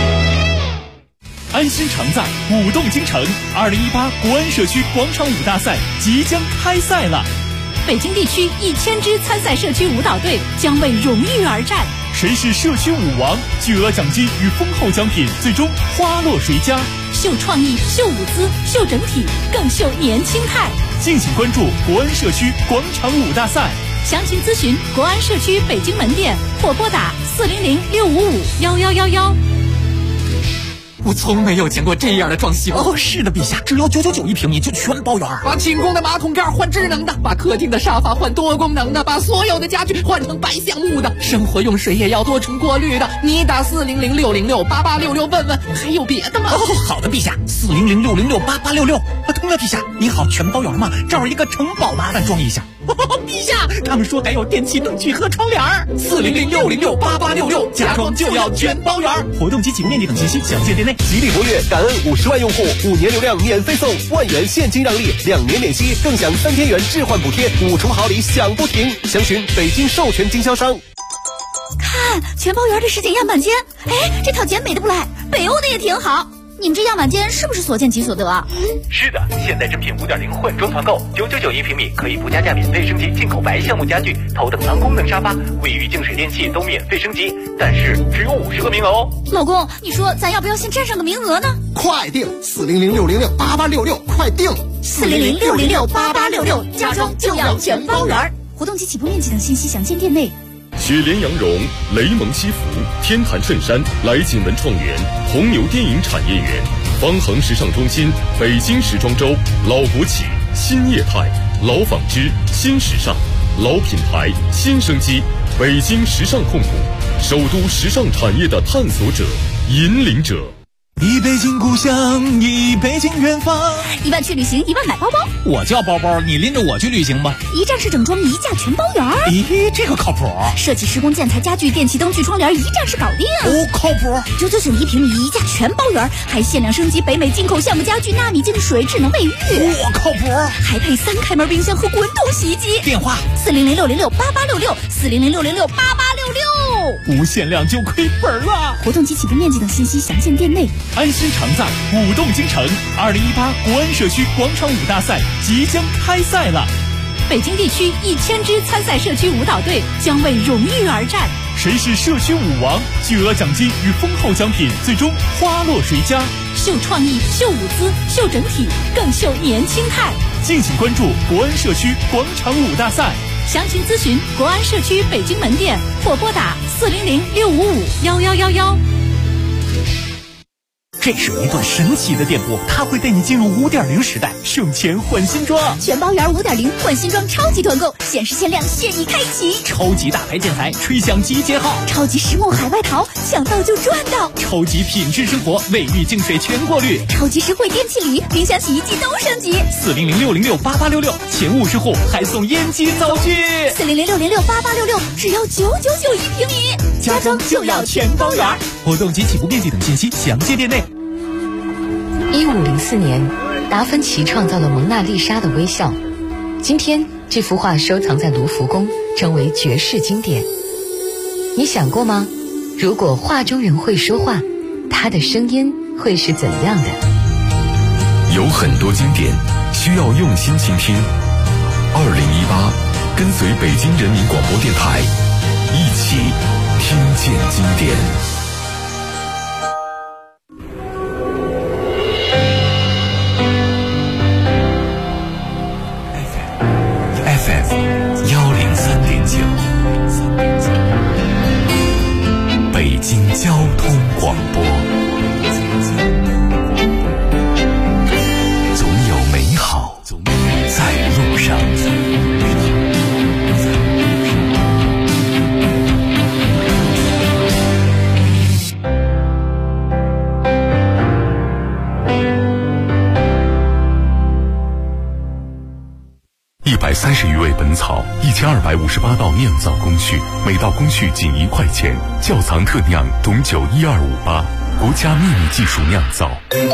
安心常在，舞动京城2018国安社区广场舞大赛即将开赛了。 北京地区1000支参赛社区舞蹈队将为荣誉而战。 谁是社区舞王？巨额奖金与丰厚奖品，最终花落谁家？ 秀创意，秀舞姿，秀整体，更秀年轻态。 敬请关注国安社区广场舞大赛。 详情咨询国安社区北京门店或拨打400-655-1111。 我从没有见过这样的装修。哦，是的，陛下，只要999一平米就全包圆。把寝宫的马桶盖换智能的，把客厅的沙发换多功能的，把所有的家具换成白橡木的，生活用水也要多重过滤的。你打400-606-8866问问，还有别的吗？哦，好的，陛下，400-606-8866。通了，陛下，你好，全包圆吗？这儿一个城堡，麻烦装一下。陛下，他们说还有电器灯具和窗帘400-606-8866，家装就要全包圆。活动及启动面积等信息详见店内。 吉利博越感恩50万用户，5年流量免费送1万元现金让利，2年免息，更享3千元置换补贴，5重好礼享不停。详询北京授权经销商。 看全包圆的实景样板间，哎，这套简美的不赖，北欧的也挺好。你们这样板间是不是所见即所得啊？ 是的，现在真品5.0换装团购，999一平米，可以不加价免费升级进口白橡木家具、头等舱功能沙发、卫浴净水电器都免费升级，但是只有50个名额哦。 老公，你说咱要不要先占上个名额呢？ 快订400-606-8866，快订 400-606-8866，家装就要全包圆。活动及起步面积等信息详见店内。 雪莲羊绒、雷蒙西服、天坛衬衫、来锦文创园、红牛电影产业园、方恒时尚中心、北京时装周、老国企、新业态、老纺织、新时尚、老品牌、新生机，北京时尚控股，首都时尚产业的探索者、引领者。 一北京故乡，一北京远方。 1万去旅行，1万买包包。 我叫包包，你拎着我去旅行吧。 一站式整装，一价全包圆。 咦，这个靠谱。 设计施工建材家具电器灯具窗帘，一站式搞定。 哦，靠谱。 999一平米，一价全包圆，还限量升级北美进口橡木家具、纳米净水、智能卫浴。 我靠谱。 还配3开门冰箱和滚筒洗衣机。 电话 400-606-8866，400-606-8866。 无限量就亏本了。 活动及起步面积等信息详见店内。 安心常在，舞动京城2018国安社区广场舞大赛即将开赛了。 北京地区1000支参赛社区舞蹈队将为荣誉而战。 谁是社区舞王？巨额奖金与丰厚奖品，最终花落谁家？ 秀创意，秀舞姿，秀整体，更秀年轻态。 敬请关注国安社区广场舞大赛。 详情咨询国安社区北京门店或拨打400-655-1111。 这是一段神奇的电波，它会带你进入 5.0 时代，省钱换新装。 全包圆 5.0 换新装超级团购，限时限量，现已开启。 超级大牌建材，吹响集结号。 超级实木海外淘，抢到就赚到。 超级品质生活，卫浴净水全过滤。 超级实惠电器礼，冰箱洗衣机都升级。 400-606-8866，前50户还送烟机灶具。 400-606-8866，只要999一平米， 家装就要全包圆。活动及起步面积等信息详见店内。 1504年，达芬奇创造了蒙娜丽莎的微笑。今天，这幅画收藏在卢浮宫，成为绝世经典。你想过吗？如果画中人会说话，他的声音会是怎样的？ 有很多经典需要用心倾听。2018，跟随北京人民广播电台，一起听见经典。 北京交通广播，总有美好在路上。130余味本草，1258道酿造工序，每道工序仅1块钱。窖藏特酿董酒1258，国家秘密技术酿造。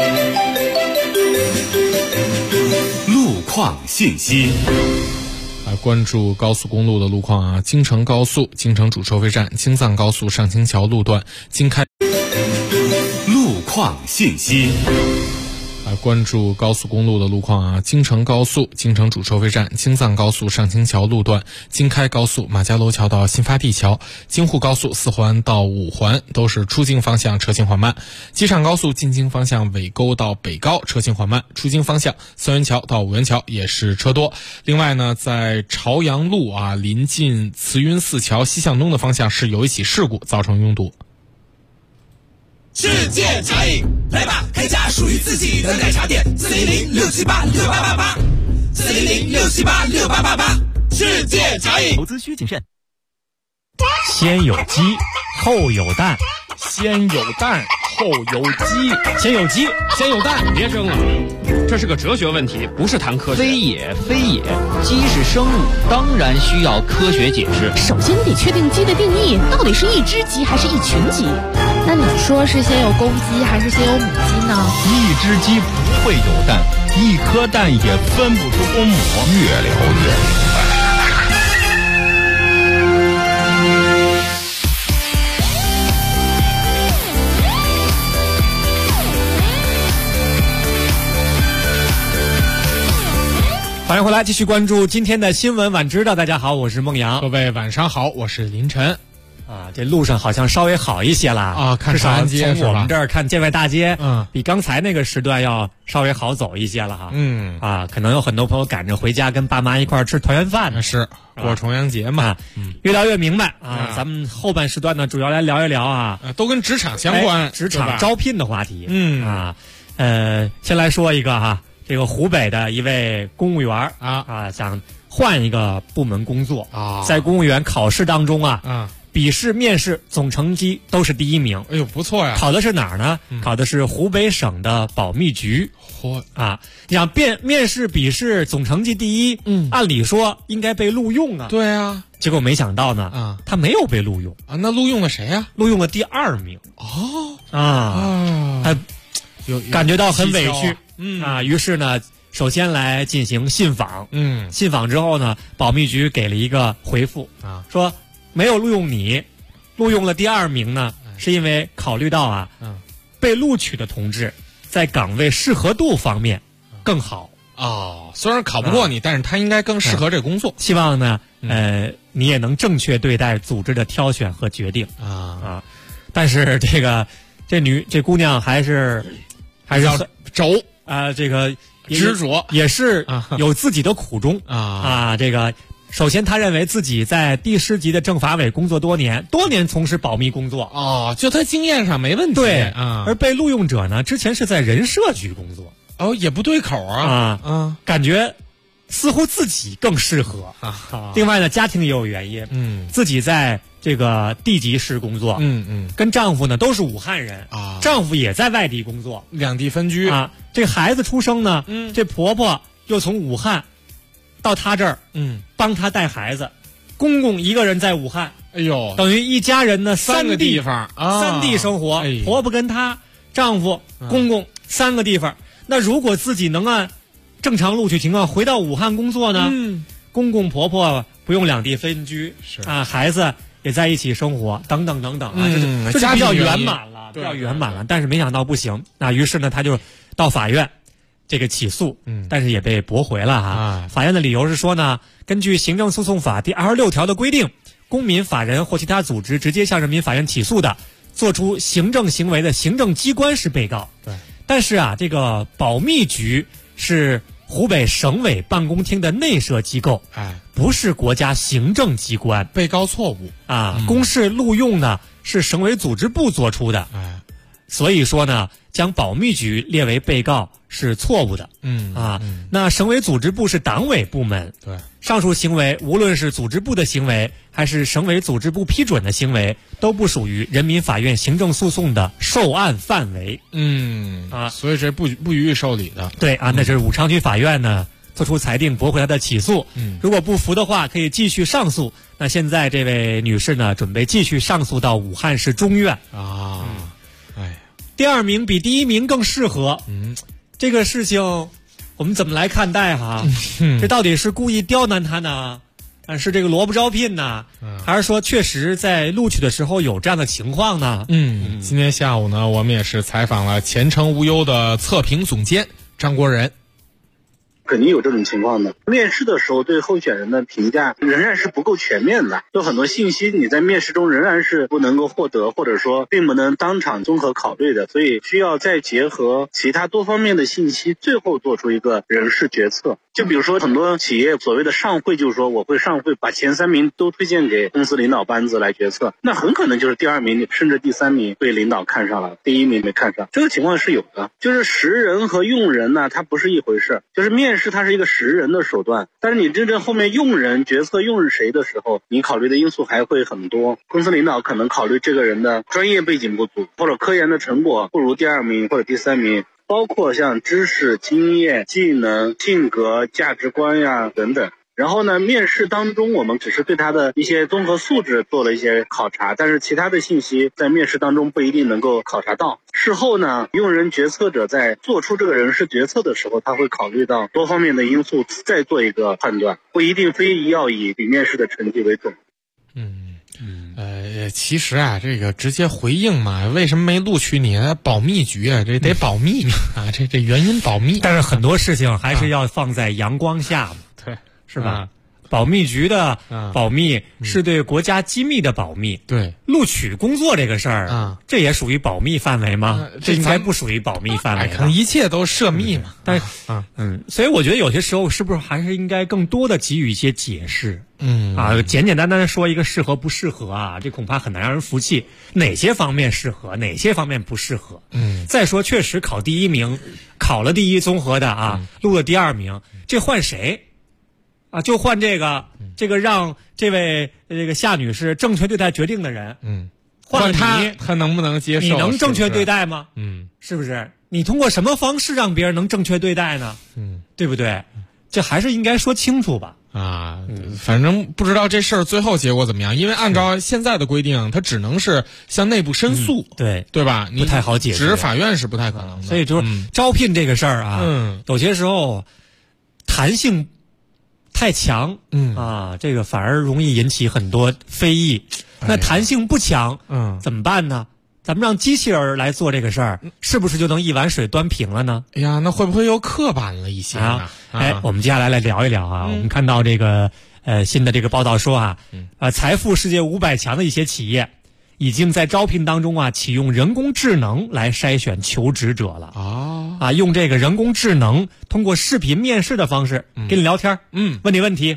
路况信息。 来关注高速公路的路况啊，京承高速京承主收费站京藏高速上清桥路段经开。 路况信息。 来关注高速公路的路况啊，京承高速京承主收费站京藏高速上清桥路段，京开高速马家楼桥到新发地桥，京沪高速4环到5环都是出京方向车行缓慢，机场高速进京方向尾沟到北高车行缓慢，出京方向三元桥到五元桥也是车多。另外呢，在朝阳路啊临近慈云寺桥西向东的方向是有一起事故造成拥堵。 世界茶饮，来吧，开家属于自己的奶茶店，400-678-6888，400-678-6888，世界茶饮。 投资需谨慎。先有鸡，后有蛋， 先有蛋，后有鸡， 先有鸡，先有蛋。 别争了，这是个哲学问题，不是谈科学。 非也，非也，鸡是生物，当然需要科学解释。 首先得确定鸡的定义，到底是一只鸡还是一群鸡？那你说是先有公鸡还是先有母鸡呢？ 一只鸡不会有蛋，一颗蛋也分不出公母。 越聊越明白。 欢迎回来，继续关注今天的新闻晚知道。大家好，我是孟阳。 各位晚上好，我是林晨。 这路上好像稍微好一些了啊，看长安街从我们这儿看建外大街，比刚才那个时段要稍微好走一些了哈。可能有很多朋友赶着回家跟爸妈一块儿吃团圆饭呢， 是过重阳节嘛。 越聊越明白啊。咱们后半时段呢，主要来聊一聊啊， 都跟职场相关， 职场招聘的话题。先来说一个哈，这个湖北的一位公务员想换一个部门工作在公务员考试当中笔试、面试总成绩都是第1名。 哎呦，不错呀！ 考的是哪儿呢？考的是湖北省的保密局。你想面试、笔试总成绩第1，按理说应该被录用啊。 对啊， 结果没想到呢，他没有被录用啊。那录用了谁呀？ 录用了第2名。感觉到很委屈。于是呢，首先来进行信访。信访之后呢，保密局给了一个回复说。没有录用你，录用了第2名呢，是因为考虑到被录取的同志在岗位适合度方面更好。 虽然考不过你，但是他应该更适合这工作。 希望呢，你也能正确对待组织的挑选和决定但是这姑娘还是要轴这个执着， 也是有自己的苦衷这个。 首先，他认为自己在第10级的政法委工作多年从事保密工作。 哦，就他经验上没问题。 对啊， 而被录用者呢，之前是在人社局工作。 哦，也不对口啊。 感觉似乎自己更适合啊。 另外呢，家庭也有原因。自己在这个地级市工作。跟丈夫呢都是武汉人啊，丈夫也在外地工作， 两地分居啊。这孩子出生呢，这婆婆又从武汉到他这儿，帮他带孩子，公公一个人在武汉， 哎呦， 等于一家人呢 3个地方 ，3地生活，婆婆跟她丈夫、公公3个地方。那如果自己能按正常录取情况回到武汉工作呢？公公婆婆不用两地分居，啊，孩子也在一起生活，等等等等啊，这是比较圆满了，比较圆满了。但是没想到不行，那于是呢，他就到法院。这个起诉，但是也被驳回了哈。法院的理由是说呢，根据行政诉讼法第26条的规定，公民、法人或其他组织直接向人民法院起诉的，做出行政行为的行政机关是被告。 对， 但是啊，这个保密局是湖北省委办公厅的内设机构，不是国家行政机关。 被告错误啊，公示录用呢是省委组织部作出的。所以说呢，将保密局列为被告是错误的。那省委组织部是党委部门， 对， 上述行为无论是组织部的行为，还是省委组织部批准的行为，都不属于人民法院行政诉讼的受案范围。 所以这不予以受理的。 对啊，那是武昌区法院呢作出裁定，驳回他的起诉。如果不服的话，可以继续上诉。那现在这位女士呢，准备继续上诉到武汉市中院啊。 第2名比第1名更适合。这个事情我们怎么来看待哈？这到底是故意刁难他呢，是这个萝卜招聘呢，还是说确实在录取的时候有这样的情况呢？ 今天下午呢，我们也是采访了前程无忧的测评总监张国仁。 肯定有这种情况的。面试的时候对候选人的评价仍然是不够全面的，有很多信息你在面试中仍然是不能够获得，或者说并不能当场综合考虑的，所以需要再结合其他多方面的信息，最后做出一个人事决策。就比如说很多企业所谓的上会，就是说我会上会把前3名都推荐给公司领导班子来决策，那很可能就是第2名甚至第3名被领导看上了，第1名没看上，这个情况是有的。就是识人和用人呢，它不是一回事，就是面试它是一个识人的手段，但是你真正后面用人决策用谁的时候，你考虑的因素还会很多。公司领导可能考虑这个人的专业背景不足，或者科研的成果不如第2名或者第3名，包括像知识、经验、技能、性格、价值观呀等等。然后呢，面试当中我们只是对他的一些综合素质做了一些考察，但是其他的信息在面试当中不一定能够考察到。事后呢，用人决策者在做出这个人事决策的时候，他会考虑到多方面的因素，再做一个判断，不一定非要以面试的成绩为准。 其实啊，这个直接回应嘛，为什么没录取你？保密局啊，这得保密啊，这原因保密。 但是很多事情还是要放在阳光下嘛， 对， 是吧？保密局的保密是对国家机密的保密。 对， 录取工作这个事儿，这也属于保密范围吗？这应该不属于保密范围。 可能一切都涉密嘛。 但是，所以我觉得有些时候是不是还是应该更多的给予一些解释？简简单单的说一个适合不适合啊，这恐怕很难让人服气。哪些方面适合，哪些方面不适合？再说确实考第1名，考了第1综合的啊，录了第2名，这换谁？就换这个让这位这个夏女士正确对待决定的人。换他能不能接受？ 你能正确对待吗？是不是？你通过什么方式让别人能正确对待呢？对不对？这还是应该说清楚吧。 反正不知道这事儿最后结果怎么样，因为按照现在的规定，它只能是向内部申诉，对吧？ 不太好解决， 只是法院是不太可能的。 所以就是招聘这个事儿啊，有些时候弹性太强，这个反而容易引起很多非议。那弹性不强，怎么办呢？咱们让机器人来做这个事儿，是不是就能一碗水端平了呢？ 哎呀，那会不会又刻板了一些呢？ 我们接下来聊一聊啊。我们看到这个新的这个报道说财富世界500强的一些企业已经在招聘当中启用人工智能来筛选求职者了。用这个人工智能通过视频面试的方式跟你聊天，问你问题，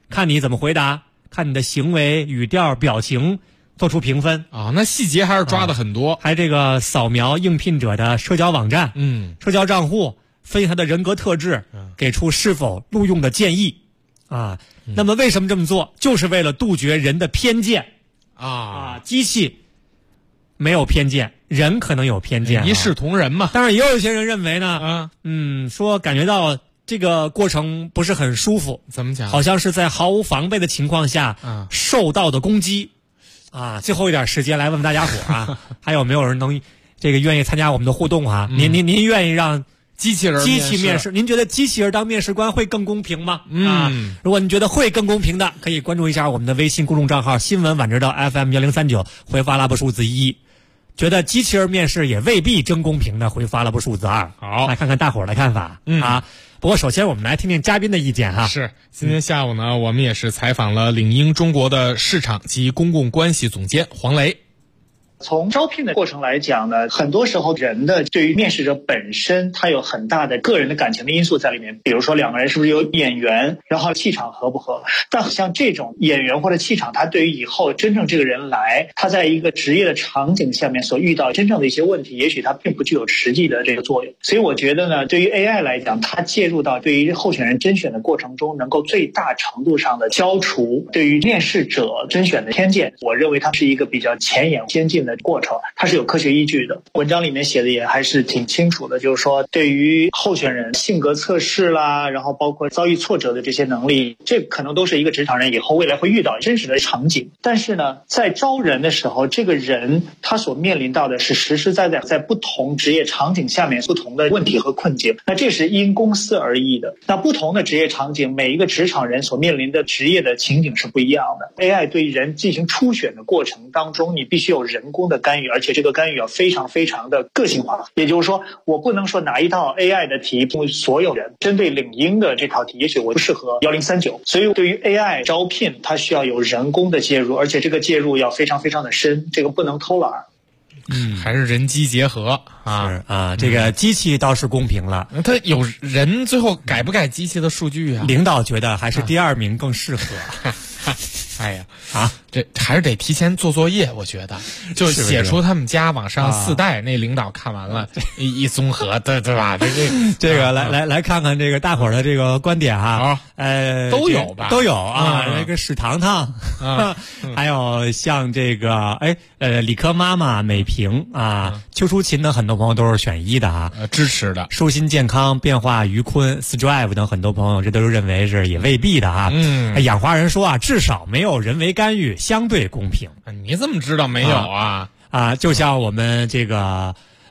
看你怎么回答，看你的行为、语调、表情做出评分啊。那细节还是抓的很多， 还这个扫描应聘者的社交网站、社交账户，分析他的人格特质，给出是否录用的建议啊。那么为什么这么做？就是为了杜绝人的偏见啊。机器没有偏见，人可能有偏见， 一视同仁嘛。 当然也有一些人认为呢，说感觉到这个过程不是很舒服， 怎么讲？ 好像是在毫无防备的情况下受到的攻击啊。最后一点时间来问问大家伙啊，还有没有人能这个愿意参加我们的互动啊？您愿意让机器面试？您觉得机器人当面试官会更公平吗？如果您觉得会更公平的，可以关注一下我们的微信公众账号新闻晚知道 FM1039，回发阿拉伯数字1。觉得机器人面试也未必真公平的，回发阿拉伯数字2。好，来看看大伙儿的看法啊。不过首先我们来听听嘉宾的意见哈。 是，今天下午呢，我们也是采访了领英中国的市场及公共关系总监黄雷。 从招聘的过程来讲呢，很多时候人的对于面试者本身，他有很大的个人的感情的因素在里面。比如说两个人是不是有眼缘，然后气场合不合。但像这种眼缘或者气场，他对于以后真正这个人来，他在一个职业的场景下面所遇到真正的一些问题，也许他并不具有实际的这个作用。所以我觉得呢，对于 AI 来讲，它介入到对于候选人甄选的过程中，能够最大程度上的消除对于面试者甄选的偏见。我认为它是一个比较前沿先进的过程，它是有科学依据的。文章里面写的也还是挺清楚的，就是说对于候选人性格测试啦，然后包括遭遇挫折的这些能力，这可能都是一个职场人以后未来会遇到真实的场景。但是呢，在招人的时候，这个人他所面临到的是实实在在在不同职业场景下面不同的问题和困境，那这是因公司而异的。那不同的职业场景，每一个职场人所面临的职业的情景是不一样的。AI 对人进行初选的过程当中，你必须有人工的干预，而且这个干预要非常非常的个性化。也就是说，我不能说拿一套 AI 的题供所有人，针对领英的这套题，也许我不适合1039。所以对于 AI 招聘，它需要有人工的介入，而且这个介入要非常非常的深，这个不能偷懒。 还是人机结合啊。 这个机器倒是公平了， 它有人最后改不改机器的数据啊？ 领导觉得还是第2名更适合。 哎呀这还是得提前做作业，我觉得就是写出他们家往上4代，那领导看完了一综合，对吧？ 这个来看看这个大伙儿的这个观点哈。 都有吧？ 都有啊。那个史糖糖还有像这个理科妈妈美萍啊，邱淑琴的很多朋友都是选1的啊， 支持的。 舒心健康、变化于坤、Strive 等很多朋友这都是认为是也未必的啊。养花人说啊，至少没有人为干预，相对公平。 你怎么知道没有啊？ 就像我们这个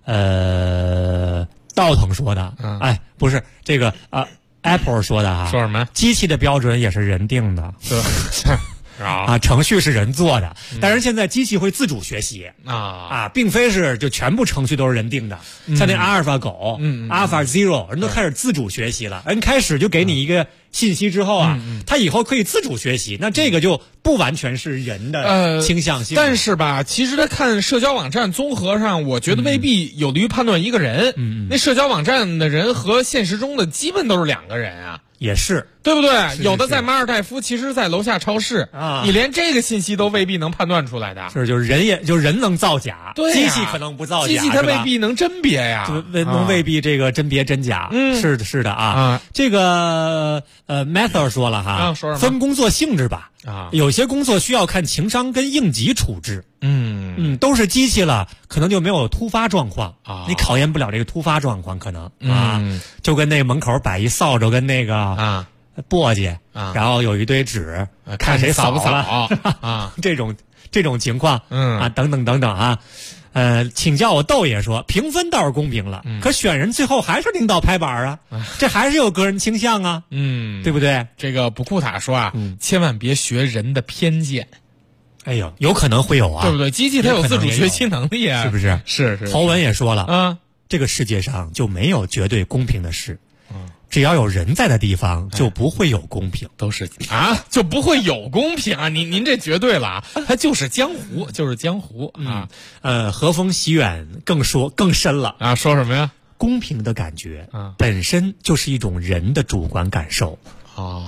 道腾说的，不是这个Apple 说的啊。 说什么？ 机器的标准也是人定的。程序是人做的，但是现在机器会自主学习并非是就全部程序都是人定的。像那阿尔法狗，AlphaZero，人都开始自主学习了。人开始就给你一个信息之后它以后可以自主学习，那这个就不完全是人的倾向性。 但是吧，其实他看社交网站综合上，我觉得未必有利于判断一个人。那社交网站的人和现实中的基本都是2个人啊。 也是， 对不对？有的在马尔代夫，其实在楼下超市你连这个信息都未必能判断出来的。 就是人能造假，机器可能不造假， 机器它未必能甄别呀， 未必这个甄别真假。是的啊。这个Mather 说了哈，分工作性质吧。有些工作需要看情商跟应急处置。都是机器了，可能就没有突发状况你考验不了这个突发状况，可能就跟那门口摆一扫帚跟那个簸箕然后有一堆纸，看谁扫不扫这种情况等等等等啊。请教我豆爷说，评分倒是公平了，可选人最后还是领导拍板啊，这还是有个人倾向啊，对不对？ 这个布库塔说千万别学人的偏见。 哎呦，有可能会有啊， 对不对？机器它有自主学习能力啊， 是不是？ 是。 侯文也说了这个世界上就没有绝对公平的事，只要有人在的地方就不会有公平， 都是就不会有公平啊！您这绝对了，它就是江湖，就是江湖啊。 和风喜远更深了啊，说什么呀？ 公平的感觉本身就是一种人的主观感受。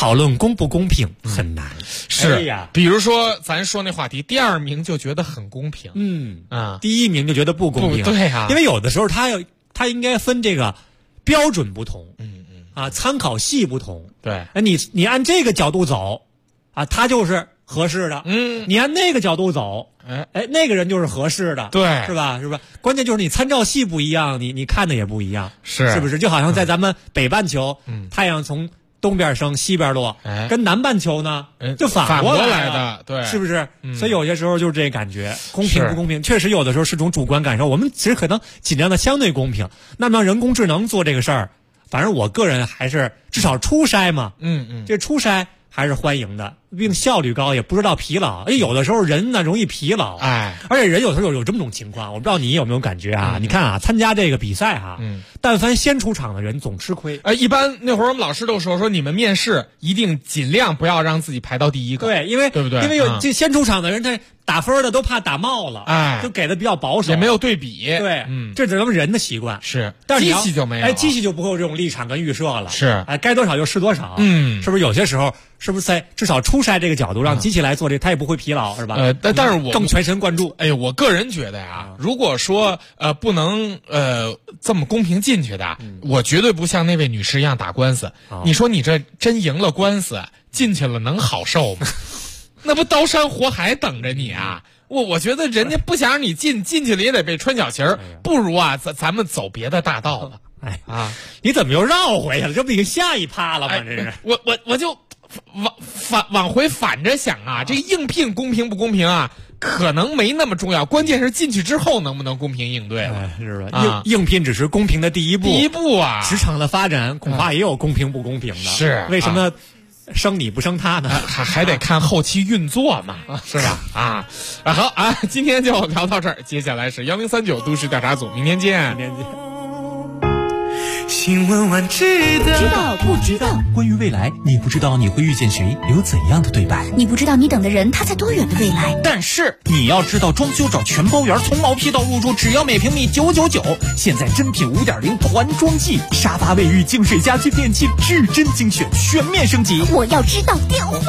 讨论公不公平很难。 是呀，比如说咱说那话题，第2名就觉得很公平， 第1名就觉得不公平。 对啊， 因为有的时候他应该分这个标准不同，参考系不同。 对， 你按这个角度走，他就是合适的。你按那个角度走，那个人就是合适的。 对， 是吧？关键就是你参照系不一样，你看的也不一样， 是不是？就好像在咱们北半球，太阳从东边升西边落，跟南半球呢就反过来的，对， 是不是？所以有些时候就是这感觉，公平不公平，确实有的时候是种主观感受。我们其实可能尽量的相对公平。那么人工智能做这个事儿，反正我个人还是至少初筛嘛，这初筛还是欢迎的，毕竟效率高，也不知道疲劳。有的时候人呢容易疲劳，而且人有时候有这么种情况，我不知道你有没有感觉啊？你看参加这个比赛但凡先出场的人总吃亏。 一般那会儿我们老师都说你们面试一定尽量不要让自己排到第1个。 对，因为对不对？ 因为有这先出场的人，他打分的都怕打冒了，就给的比较保守， 也没有对比。 对，这只能人的习惯。 是， 但是机器就没有， 机器就不会有这种立场跟预设了。 是， 该多少就是多少。是不是有些时候？是不是在至少初筛这个角度让机器来做这，它也不会疲劳，是吧？ 但是我更全神贯注。 我个人觉得呀，如果说不能这么公平进去的，我绝对不像那位女士一样打官司。你说你这真赢了官司，进去了能好受吗？那不刀山火海等着你啊！我觉得人家不想让你进去了也得被穿小鞋，不如咱们走别的大道了。 你怎么又绕回去了？这不已经下一趴了吗？这是我就。往回反着想这个应聘公平不公平可能没那么重要，关键是进去之后能不能公平应对了， 是吧？应聘只是公平的第一步，职场的发展恐怕也有公平不公平的。 是为什么生你不生他呢？ 还得看后期运作嘛，是吧？好今天就聊到这儿，接下来是1039都市调查组，明天见。 新闻晚知道不知道？ 关于未来，你不知道你会遇见谁，有怎样的对白？ 你不知道你等的人他在多远的未来？ 但是你要知道，装修找全包圆，从毛坯到入住，只要每平米999。现在真品5.0团装季，沙发、卫浴、净水、家居电器，至臻精选，全面升级。 我要知道电话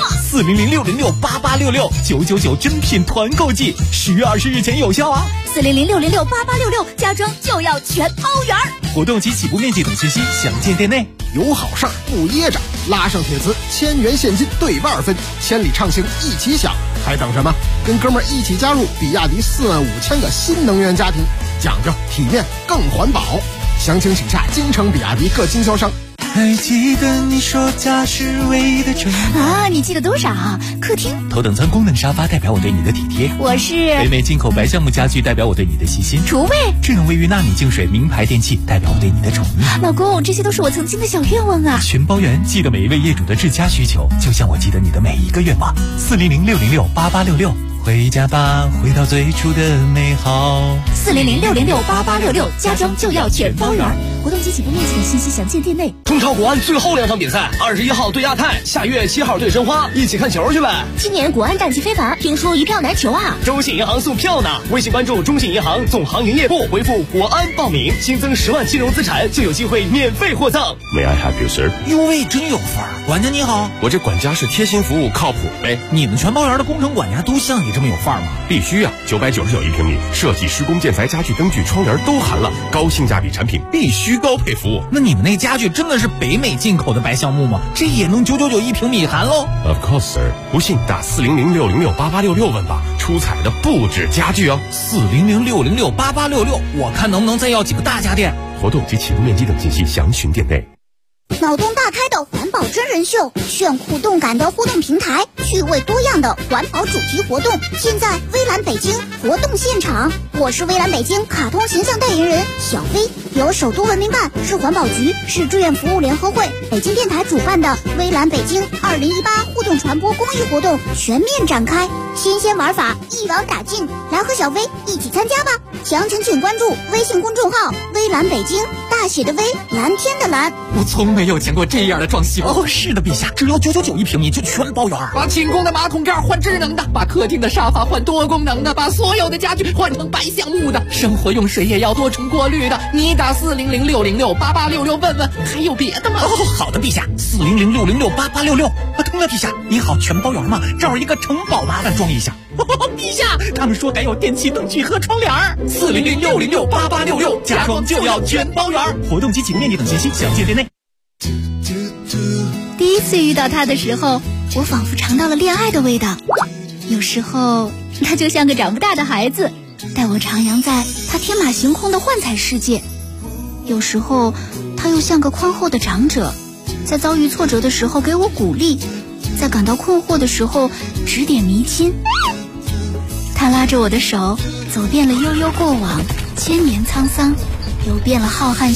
400-606-8866，999真品团购季，10月20日前有效啊 ！400-606-8866，家装就要全包圆。 活动及起步面积等信息详见店内。 有好事儿不噎着，拉上铁磁，1000元现金对半分，千里畅行一起享，还等什么？跟哥们儿一起加入比亚迪45000个新能源家庭，讲究体面更环保。详情请洽京城比亚迪各经销商。 还记得你说家是唯一的城你记得多少？客厅头等舱功能沙发代表我对你的体贴， 我是北美进口白橡木家具代表我对你的细心， 厨卫智能卫浴纳米净水名牌电器代表我对你的宠溺。 老公，这些都是我曾经的小愿望啊！ 全包圆，记得每一位业主的至佳需求，就像我记得你的每一个愿望。400-606-8866，回家吧，回到最初的美好。 400-606-8866，家装就要全包圆。活动及起步面积等信息详见店内。 中超国安最后2场比赛，21号对亚太，下月7号对申花，一起看球去呗。 今年国安战绩非凡，听说一票难求啊！ 中信银行送票呢，微信关注中信银行总行营业部，回复国安报名，新增10万金融资产就有机会免费获赠。 May I help you, sir？ 哟喂，真有范儿！管家你好， 我这管家是贴心服务，靠谱呗。 你们全包圆的工程管家都像你这么有范儿吗？ 必须啊，999一平米，设计、施工、建材、家具、灯具、窗帘都含了，高性价比产品必须高配服务。 那你们那家具真的是北美进口的白橡木吗？这也能999一平米含喽 ？Of course, sir。不信打400-606-8866问吧，出彩的不止家具哦。 400-606-8866，我看能不能再要几个大家电。 活动及起步面积等信息详询店内。 脑洞大开的环保真人秀，炫酷动感的互动平台，趣味多样的环保主题活动，现在微蓝北京活动现场。我是微蓝北京卡通形象代言人小飞，由首都文明办、市环保局、市志愿服务联合会、北京电台主办的微蓝北京2018互动传播公益活动全面展开，新鲜玩法一网打尽，来和小飞一起参加吧！详情请关注微信公众号微蓝北京大大写的 V， 蓝天的蓝。 我从没有见过这样的装修。 哦，是的，陛下，只要999一平米就全包圆。 把寝宫的马桶盖换智能的，把客厅的沙发换多功能的，把所有的家具换成白橡木的，生活用水也要多重过滤的。你打400-606-8866问问，还有别的吗？ 哦，好的，陛下，400-606-8866。通了，陛下，你好，全包圆吗？这儿一个城堡，麻烦装一下。陛下，他们说得有电器、灯具和窗帘。400-606-8866，家装就要全包圆。活动及启动面积等信息详见店内。 第一次遇到他的时候，我仿佛尝到了恋爱的味道。有时候他就像个长不大的孩子，带我徜徉在他天马行空的幻彩世界；有时候他又像个宽厚的长者，在遭遇挫折的时候给我鼓励，在感到困惑的时候指点迷津。他拉着我的手，走遍了悠悠过往，千年沧桑，游遍了浩瀚